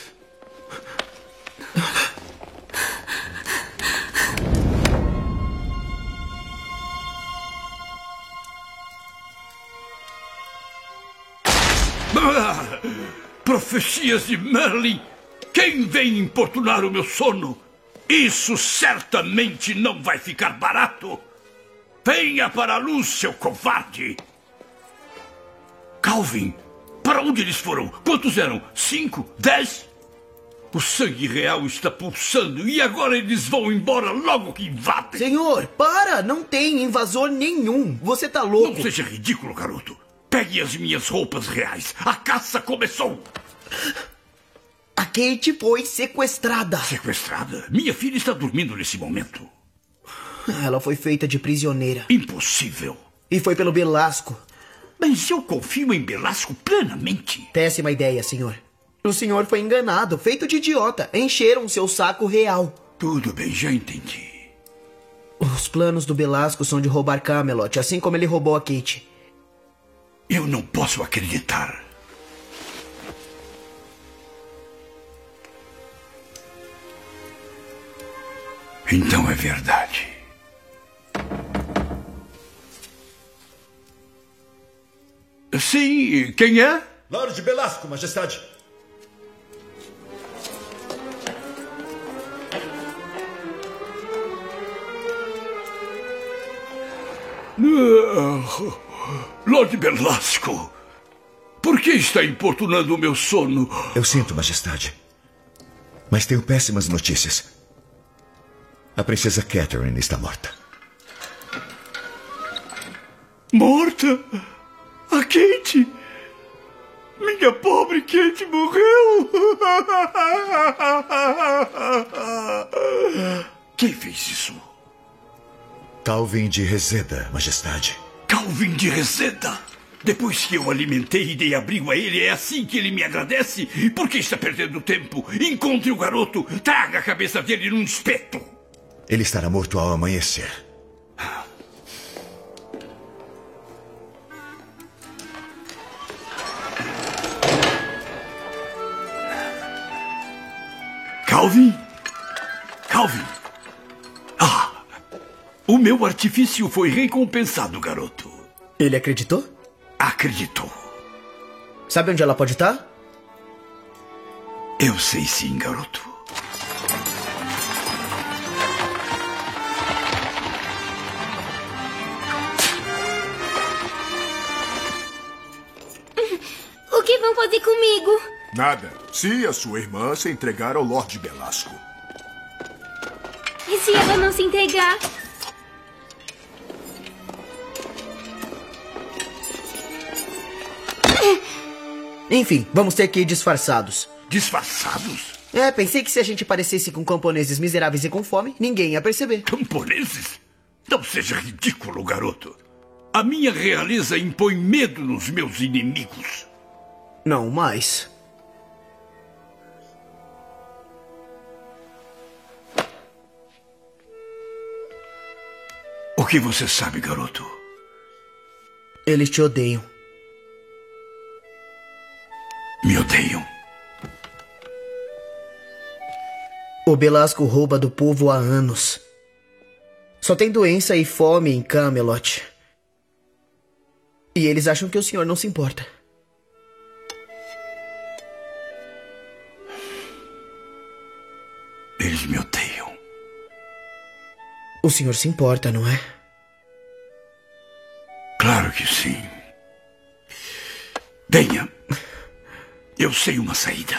Profecias de Merlin! Quem vem importunar o meu sono? Isso certamente não vai ficar barato! Venha para a luz, seu covarde! Calvin, para onde eles foram? Quantos eram? 5? 10? O sangue real está pulsando e agora eles vão embora logo que invadem! Senhor, para! Não tem invasor nenhum! Você tá louco! Não seja ridículo, garoto! Pegue as minhas roupas reais! A caça começou! A Kate foi sequestrada. Sequestrada? Minha filha está dormindo nesse momento. Ela foi feita de prisioneira. Impossível. E foi pelo Belasco. Mas eu confio em Belasco plenamente. Péssima ideia, senhor. O senhor foi enganado, feito de idiota. Encheram seu saco real. Tudo bem, já entendi. Os planos do Belasco são de roubar Camelot, assim como ele roubou a Kate. Eu não posso acreditar. Então é verdade. Sim, quem é? Lorde Belasco, Majestade. Lorde Belasco, por que está importunando o meu sono? Eu sinto, Majestade. Mas tenho péssimas notícias. A princesa Catherine está morta. Morta? A Kate? Minha pobre Kate morreu! Quem fez isso? Calvin de Reseda, Majestade. Calvin de Reseda? Depois que eu alimentei e dei abrigo a ele, é assim que ele me agradece? Por que está perdendo tempo? Encontre o garoto, traga a cabeça dele num espeto. Ele estará morto ao amanhecer. Calvin? Calvin? O meu artifício foi recompensado, garoto. Ele acreditou? Acreditou. Sabe onde ela pode estar? Eu sei sim, garoto. O que vão fazer comigo? Nada. Se a sua irmã se entregar ao Lorde Belasco. E se ela não se entregar? Enfim, vamos ter que ir disfarçados. Disfarçados? Pensei que se a gente parecesse com camponeses miseráveis e com fome, ninguém ia perceber. Camponeses? Não seja ridículo, garoto. A minha realeza impõe medo nos meus inimigos. Não mais. O que você sabe, garoto? Eles te odeiam. Me odeiam? O Belasco rouba do povo há anos. Só tem doença e fome em Camelot. E eles acham que o senhor não se importa. O senhor se importa, não é? Claro que sim. Venha. Eu sei uma saída.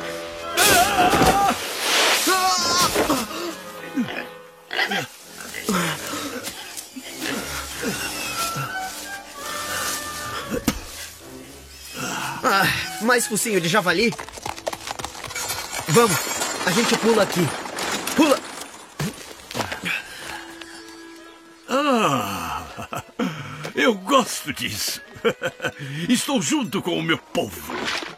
Mais focinho de javali? Vamos, a gente pula aqui. Pula! Eu gosto disso. Estou junto com o meu povo.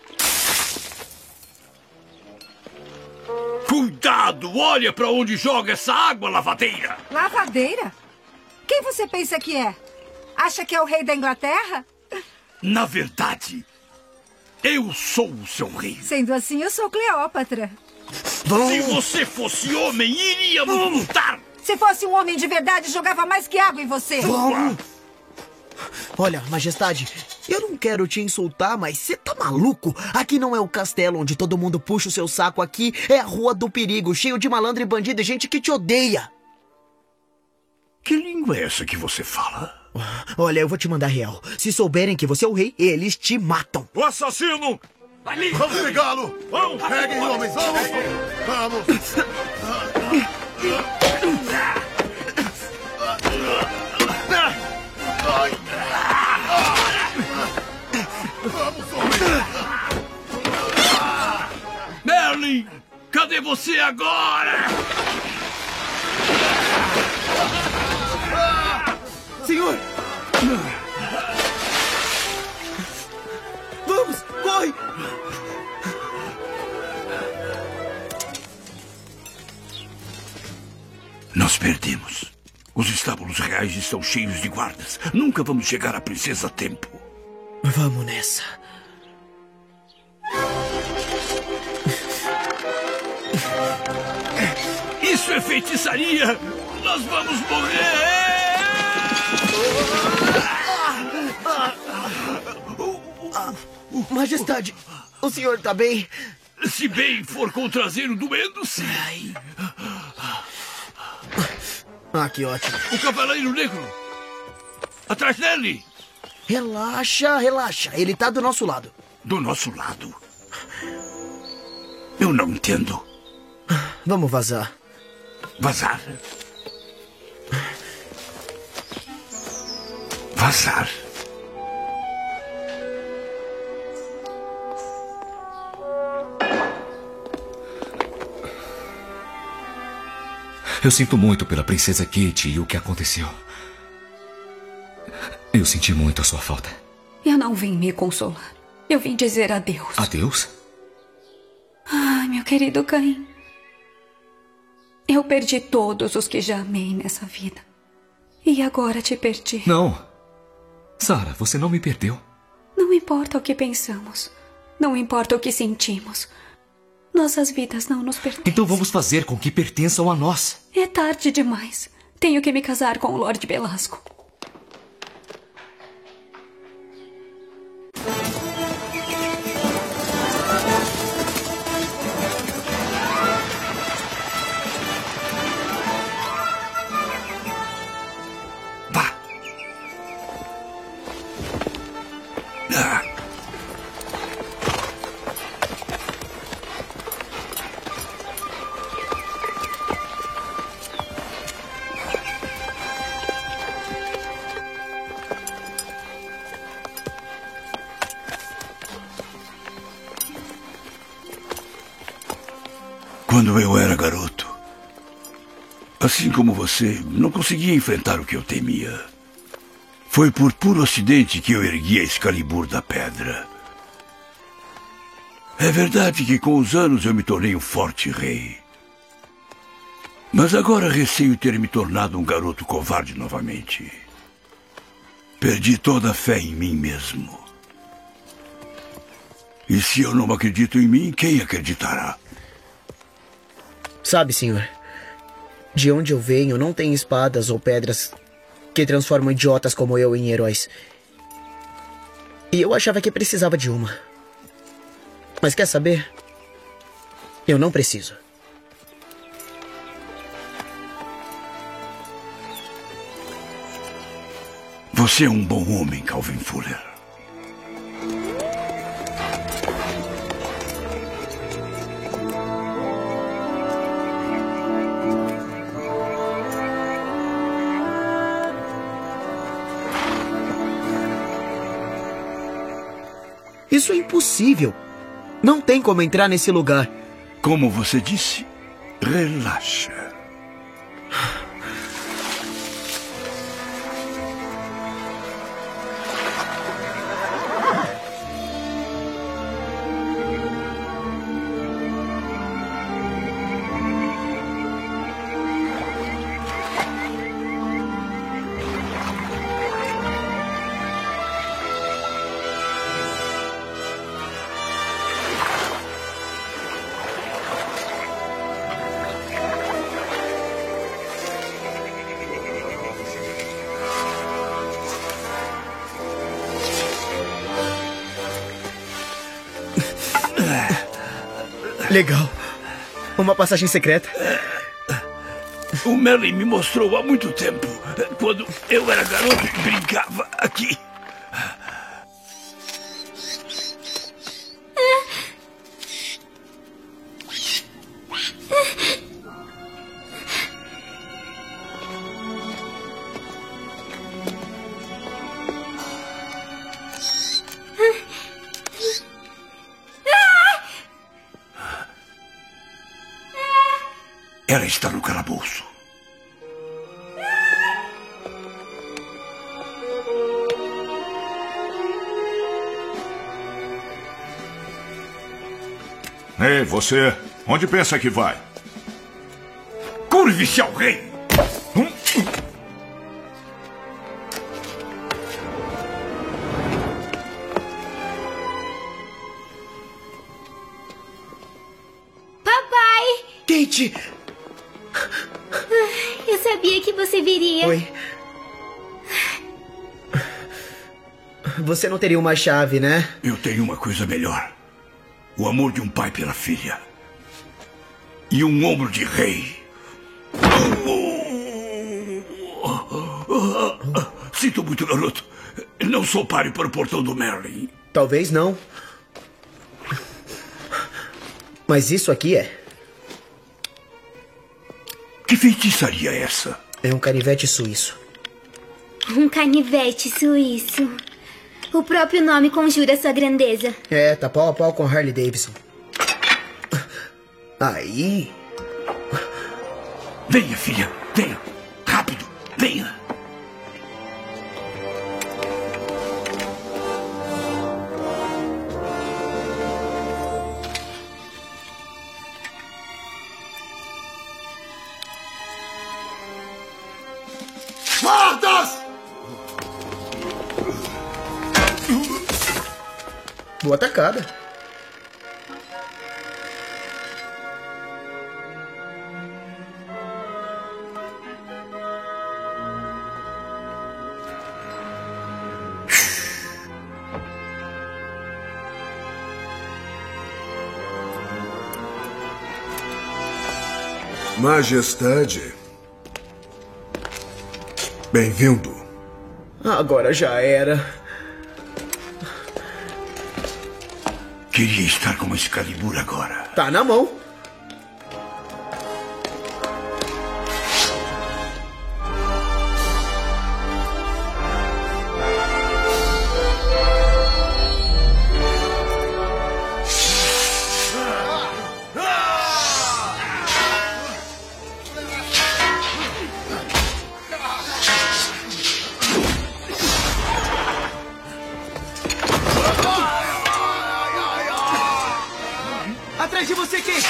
Cuidado! Olha para onde joga essa água, lavadeira! Lavadeira? Quem você pensa que é? Acha que é o rei da Inglaterra? Na verdade, eu sou o seu rei. Sendo assim, eu sou Cleópatra. Se você fosse homem, iríamos lutar! Se fosse um homem de verdade, jogava mais que água em você. Vamos! Olha, majestade, eu não quero te insultar, mas você tá maluco? Aqui não é o castelo onde todo mundo puxa o seu saco. Aqui é a Rua do Perigo, cheio de malandro e bandido e gente que te odeia. Que língua é essa que você fala? Olha, eu vou te mandar real. Se souberem que você é o rei, eles te matam. O assassino! Ali! Vamos pegá-lo! Vamos! Peguem, homens! Vamos! Vamos! Vamos, homens! Merlin! Cadê você agora? Senhor! Vamos! Corre! Nós perdemos. Os estábulos reais estão cheios de guardas. Nunca vamos chegar à princesa a tempo. Vamos nessa. Isso é feitiçaria! Nós vamos morrer! Majestade, o senhor tá bem? Se bem for com o traseiro doendo, sim. Ah, que ótimo. O Cavaleiro Negro! Atrás dele! Relaxa, relaxa. Ele tá do nosso lado. Do nosso lado? Eu não entendo. Vamos vazar. Vazar? Vazar? Eu sinto muito pela princesa Kate e o que aconteceu. Eu senti muito a sua falta. Eu não vim me consolar. Eu vim dizer adeus. Adeus? Ai, meu querido Caim. Eu perdi todos os que já amei nessa vida. E agora te perdi. Não. Sarah, você não me perdeu. Não importa o que pensamos. Não importa o que sentimos. Nossas vidas não nos pertencem. Então vamos fazer com que pertençam a nós. É tarde demais. Tenho que me casar com o Lord Belasco. Quando eu era garoto, assim como você, não conseguia enfrentar o que eu temia. Foi por puro acidente que eu ergui a Excalibur da pedra. É verdade que com os anos eu me tornei um forte rei. Mas agora receio ter me tornado um garoto covarde novamente. Perdi toda a fé em mim mesmo. E se eu não acredito em mim, quem acreditará? Sabe, senhor, de onde eu venho não tem espadas ou pedras que transformam idiotas como eu em heróis. E eu achava que precisava de uma. Mas quer saber? Eu não preciso. Você é um bom homem, Calvin Fuller. Isso é impossível. Não tem como entrar nesse lugar. Como você disse, relaxa. Legal. Uma passagem secreta. O Merlin me mostrou há muito tempo, quando eu era garoto e brincava aqui. Ela está no calabouço. Ei, você. Onde pensa que vai? Curve-se ao rei! Papai! Kate! Eu sabia que você viria. Oi. Você não teria uma chave, né? Eu tenho uma coisa melhor. O amor de um pai pela filha. E um ombro de rei. Sinto muito, garoto. Não sou páreo para o portão do Merlin. Talvez não. Mas isso aqui é. Que feitiçaria é essa? É um canivete suíço. Um canivete suíço. O próprio nome conjura sua grandeza. É, tá pau a pau com Harley Davidson. Aí. Venha, filha. Venha. Rápido. Venha. Guardas! Boa tacada. Majestade. Bem-vindo. Agora já era. Queria estar com Excalibur agora. Tá na mão. Atrás de você, Kate!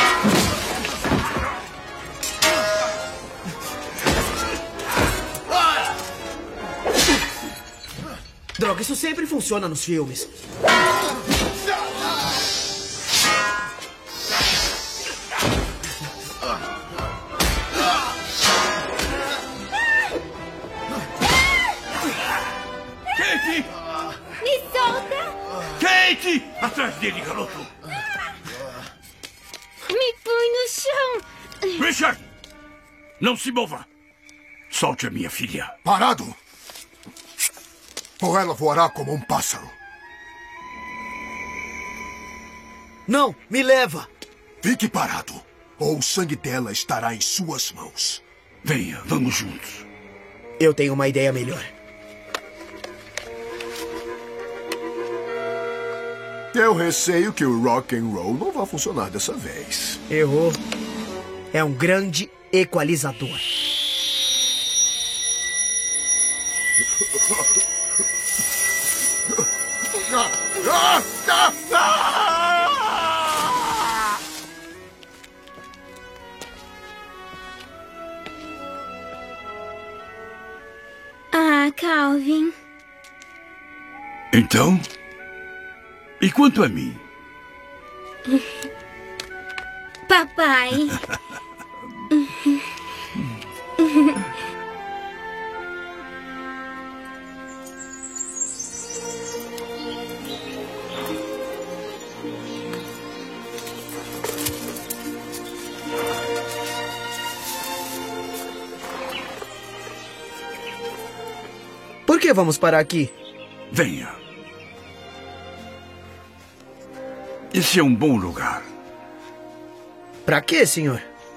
Droga, isso sempre funciona nos filmes. Kate! Me solta! Kate! Atrás dele, garoto! Me põe no chão! Richard! Não se mova! Solte a minha filha. Parado! ou ela voará como um pássaro. Não, me leva! Fique parado, ou o sangue dela estará em suas mãos. Venha, vamos juntos. Eu tenho uma ideia melhor. Eu receio que o rock and roll não vai funcionar dessa vez. Errou. É um grande equalizador. Ah, Calvin. Então? E quanto a mim? Papai. Por que vamos parar aqui? Venha. Esse é um bom lugar. Pra quê, senhor?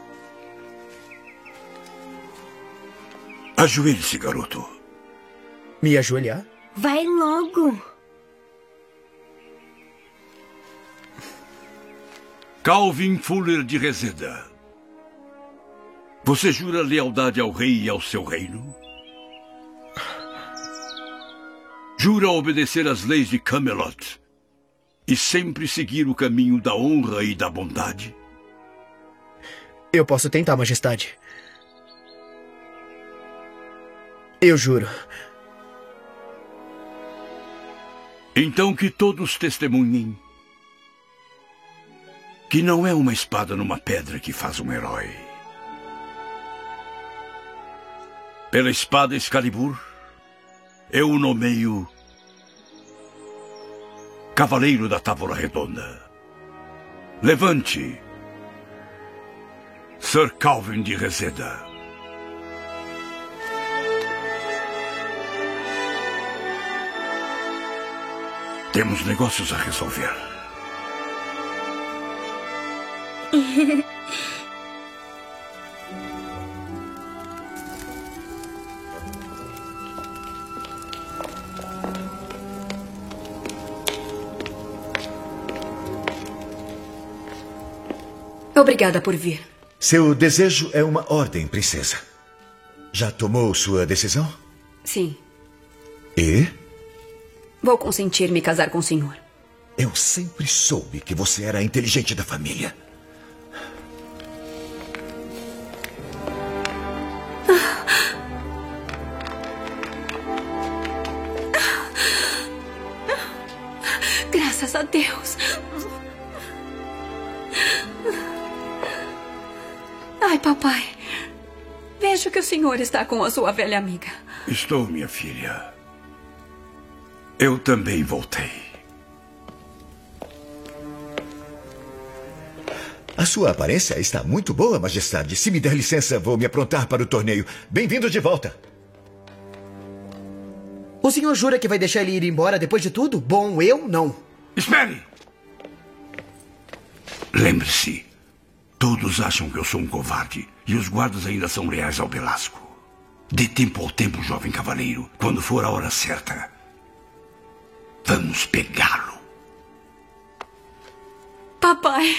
Ajoelhe-se, garoto. Me ajoelhar? Vai logo. Calvin Fuller de Reseda. Você jura lealdade ao rei e ao seu reino? Jura obedecer às leis de Camelot e sempre seguir o caminho da honra e da bondade? Eu posso tentar, majestade. Eu juro. Então que todos testemunhem que não é uma espada numa pedra que faz um herói. Pela espada Excalibur, eu o nomeio Cavaleiro da Távola Redonda. Levante, Sir Calvin de Reseda. Temos negócios a resolver. Obrigada por vir. Seu desejo é uma ordem, princesa. Já tomou sua decisão? Sim. E? Vou consentir me casar com o senhor. Eu sempre soube que você era a inteligente da família. Graças a Deus. Ai, papai. Vejo que o senhor está com a sua velha amiga. Estou, minha filha. Eu também voltei. A sua aparência está muito boa, majestade. Se me der licença, vou me aprontar para o torneio. Bem-vindo de volta. O senhor jura que vai deixar ele ir embora depois de tudo? Bom, eu não. Espere! Lembre-se, todos acham que eu sou um covarde e os guardas ainda são leais ao Belasco. Dê tempo ao tempo, jovem cavaleiro. Quando for a hora certa, vamos pegá-lo. Papai.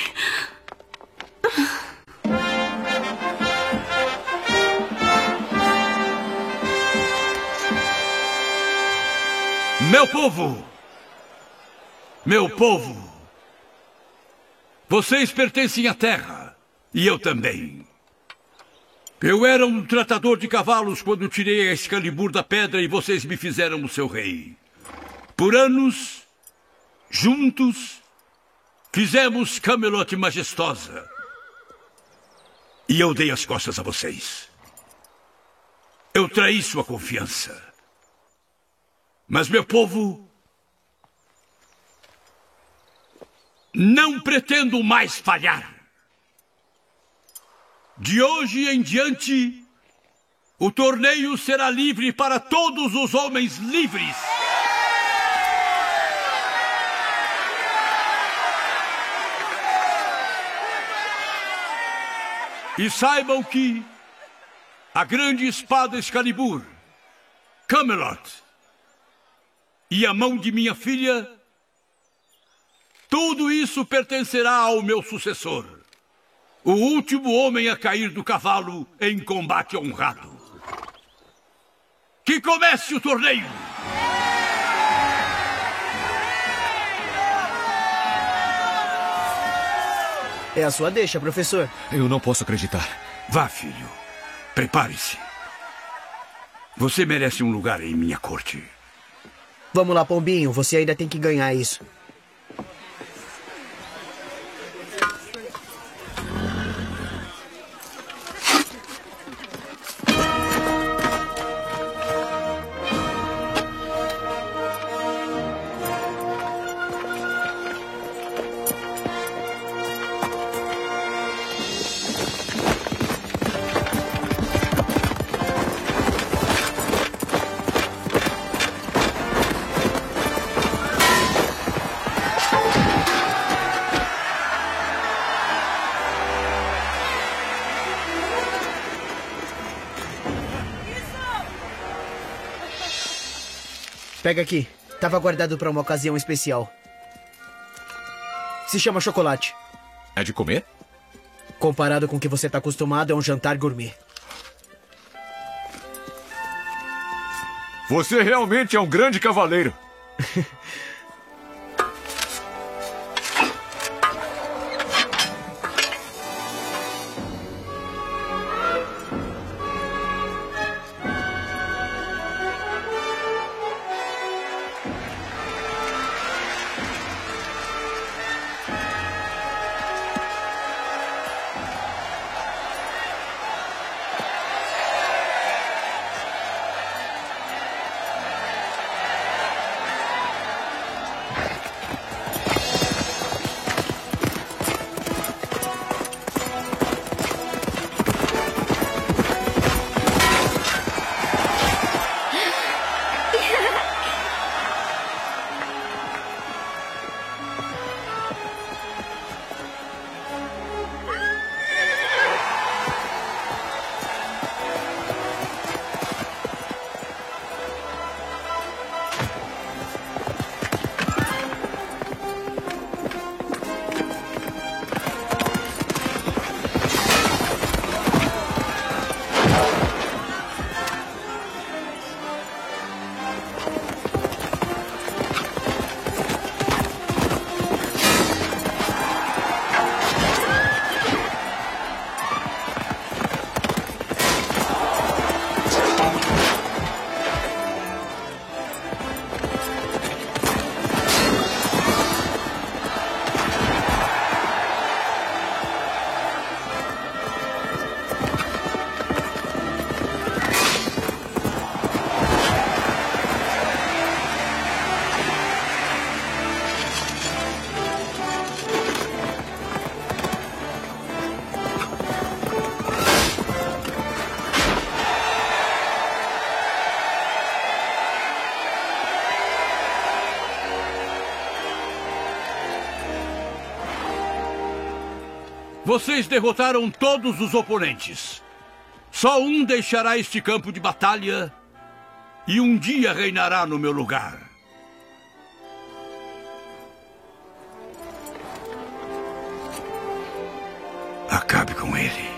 Meu povo! Meu povo! Vocês pertencem à terra, e eu também. Eu era um tratador de cavalos quando tirei a Excalibur da pedra e vocês me fizeram o seu rei. Por anos, juntos, fizemos Camelot majestosa. E eu dei as costas a vocês. Eu traí sua confiança. Mas, meu povo, não pretendo mais falhar. De hoje em diante, o torneio será livre para todos os homens livres. E saibam que a grande espada Excalibur, Camelot e a mão de minha filha, tudo isso pertencerá ao meu sucessor, o último homem a cair do cavalo em combate honrado. Que comece o torneio! É a sua deixa, professor. Eu não posso acreditar. Vá, filho. Prepare-se. Você merece um lugar em minha corte. Vamos lá, Pombinho. Você ainda tem que ganhar isso. Pega aqui. Tava guardado pra uma ocasião especial. Se chama chocolate. É de comer? Comparado com o que você tá acostumado, é um jantar gourmet. Você realmente é um grande cavaleiro. Vocês derrotaram todos os oponentes. Só um deixará este campo de batalha e um dia reinará no meu lugar. Acabe com ele.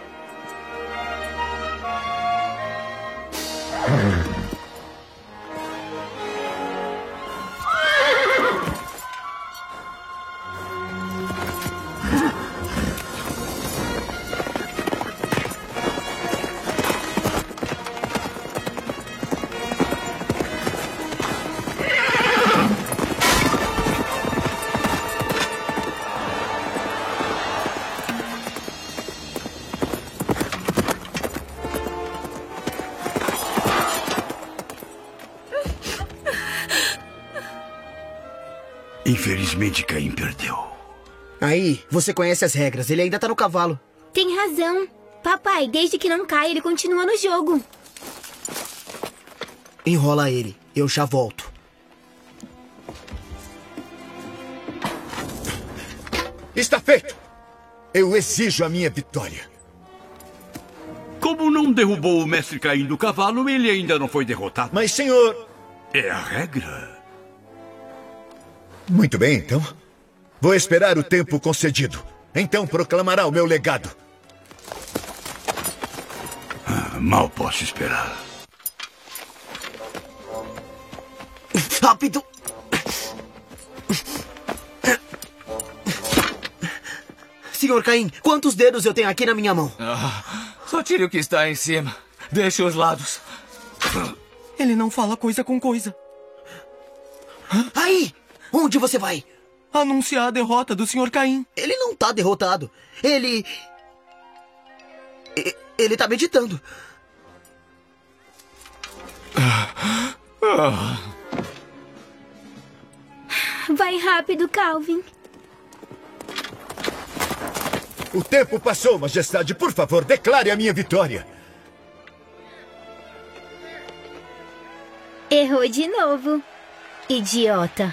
Infelizmente, Caim perdeu. Aí, você conhece as regras. Ele ainda tá no cavalo. Tem razão. Papai, desde que não cai, ele continua no jogo. Enrola ele. Eu já volto. Está feito! Eu exijo a minha vitória. Como não derrubou o mestre Caim do cavalo, ele ainda não foi derrotado. Mas, senhor... É a regra. Muito bem, então. Vou esperar o tempo concedido. Então proclamará o meu legado. Mal posso esperar. Rápido! Senhor Caim, quantos dedos eu tenho aqui na minha mão? Só tire o que está em cima. Deixe os lados. Ele não fala coisa com coisa. Aí! Onde você vai? Anunciar a derrota do Sr. Caim. Ele não tá derrotado. Ele tá meditando. Vai rápido, Calvin. O tempo passou, Majestade. Por favor, declare a minha vitória. Errou de novo, idiota.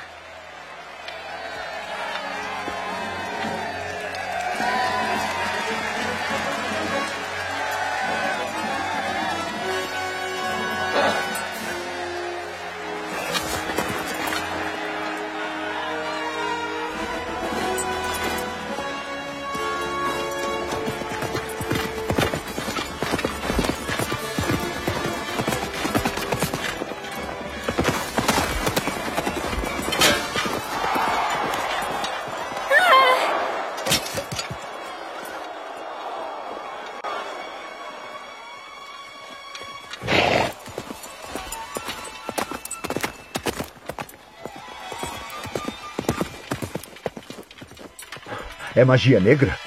É magia negra?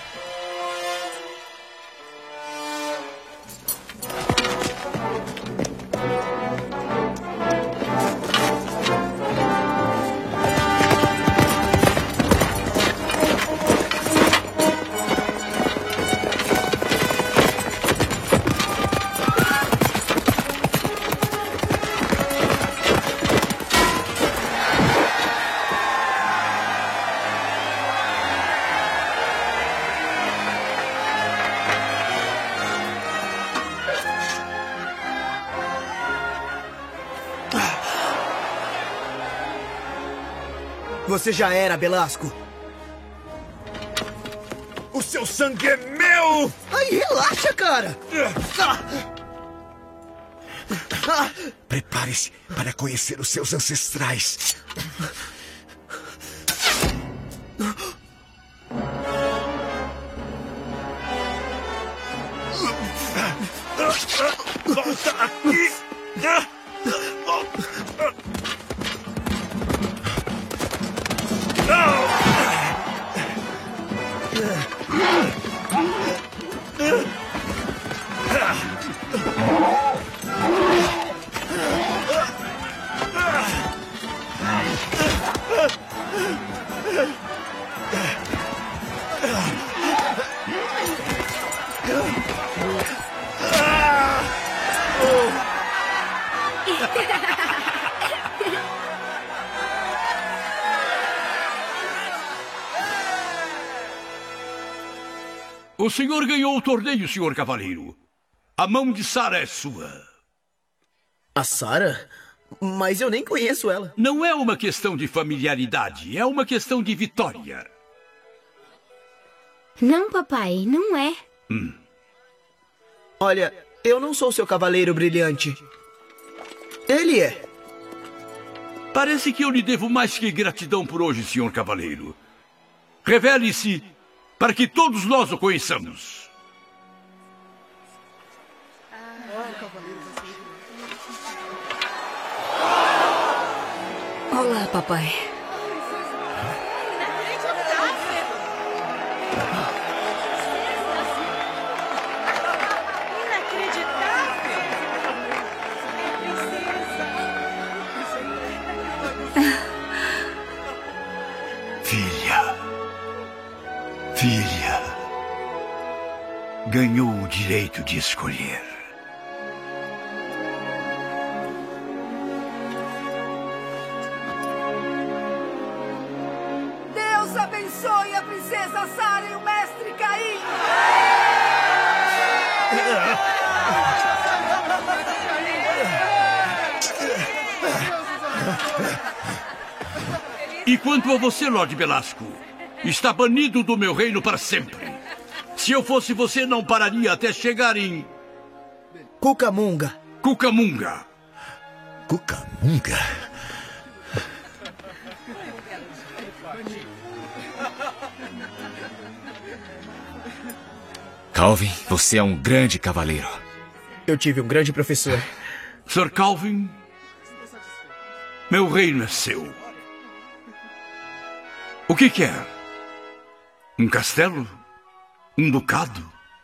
Você já era, Belasco. O seu sangue é meu! Ai, relaxa, cara! Prepare-se para conhecer os seus ancestrais. Volta aqui! O senhor ganhou o torneio, senhor cavaleiro. A mão de Sara é sua. A Sara? Mas eu nem conheço ela. Não é uma questão de familiaridade, é uma questão de vitória. Não, papai, não é. Olha, eu não sou seu cavaleiro brilhante. Ele é. Parece que eu lhe devo mais que gratidão por hoje, senhor cavaleiro. Revele-se para que todos nós o conheçamos. Olá, papai. Filha, ganhou o direito de escolher. Deus abençoe a princesa Sara e o mestre Caim! E quanto a você, Lord Belasco, está banido do meu reino para sempre. Se eu fosse você, não pararia até chegar em... Cucamunga. Cucamunga. Cucamunga? Calvin, você é um grande cavaleiro. Eu tive um grande professor. Sir Calvin, meu reino é seu. O que quer? Um castelo? Um ducado?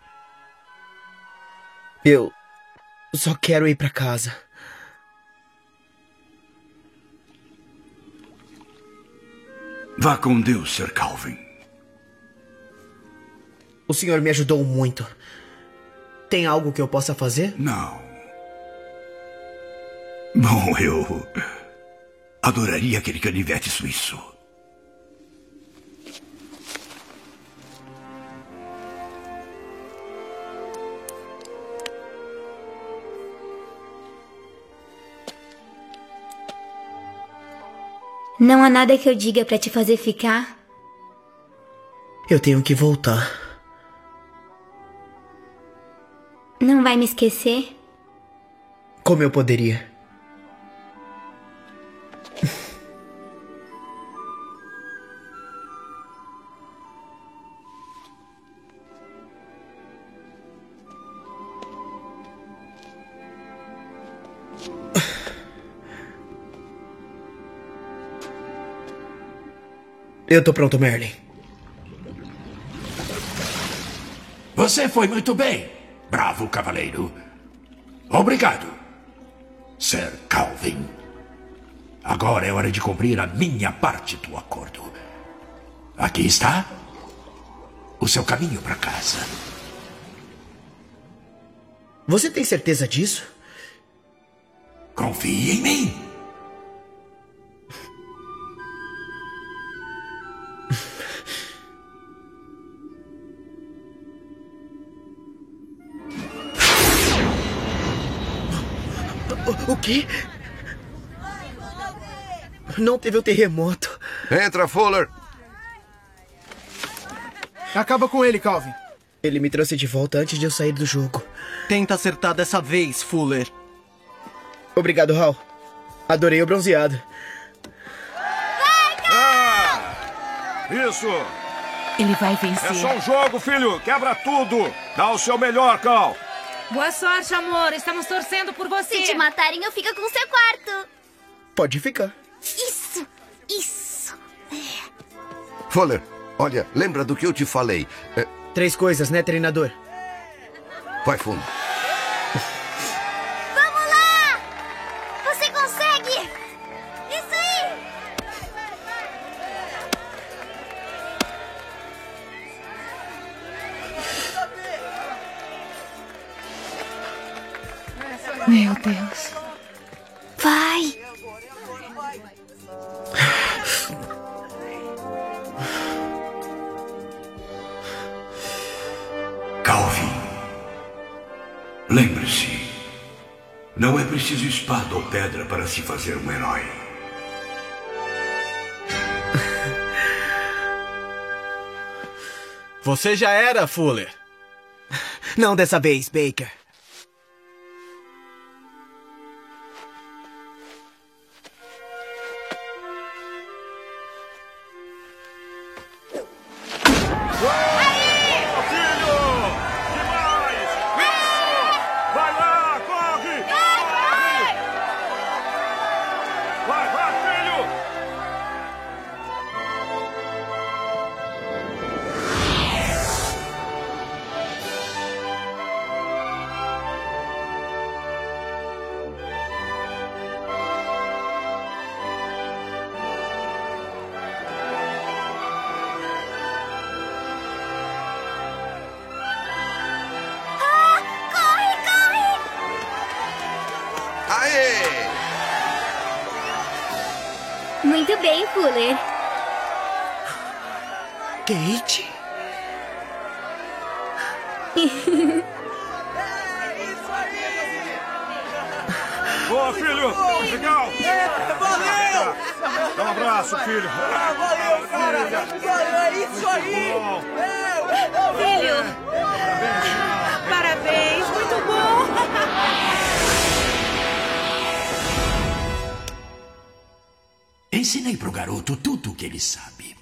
Eu só quero ir pra casa. Vá com Deus, Sir Calvin. O senhor me ajudou muito. Tem algo que eu possa fazer? Não. Bom, eu adoraria aquele canivete suíço. Não há nada que eu diga pra te fazer ficar? Eu tenho que voltar. Não vai me esquecer? Como eu poderia? Eu tô pronto, Merlin. Você foi muito bem, bravo cavaleiro. Obrigado, Sir Calvin. Agora é hora de cumprir a minha parte do acordo. Aqui está o seu caminho para casa. Você tem certeza disso? Confie em mim. O quê? Não teve o terremoto. Entra, Fuller. Acaba com ele, Calvin. Ele me trouxe de volta antes de eu sair do jogo. Tenta acertar dessa vez, Fuller. Obrigado, Hal. Adorei o bronzeado. Isso! Ele vai vencer. É só um jogo, filho. Quebra tudo. Dá o seu melhor, Cal. Boa sorte, amor. Estamos torcendo por você. Se te matarem, eu fico com o seu quarto. Pode ficar. Isso. Fuller, olha, lembra do que eu te falei. 3 coisas, né, treinador? Vai fundo. Vamos lá! Você consegue! Isso aí! Meu Deus. Vai! Calvin, lembre-se, não é preciso espada ou pedra para se fazer um herói. Você já era, Fuller. Não dessa vez, Baker. Muito bem, Fuller. Kate? Boa, filho! Legal! Valeu! Dá um abraço, filho! Valeu, cara! Valeu, é isso aí! Filho! Parabéns, muito bom! Ensinei pro garoto tudo o que ele sabe.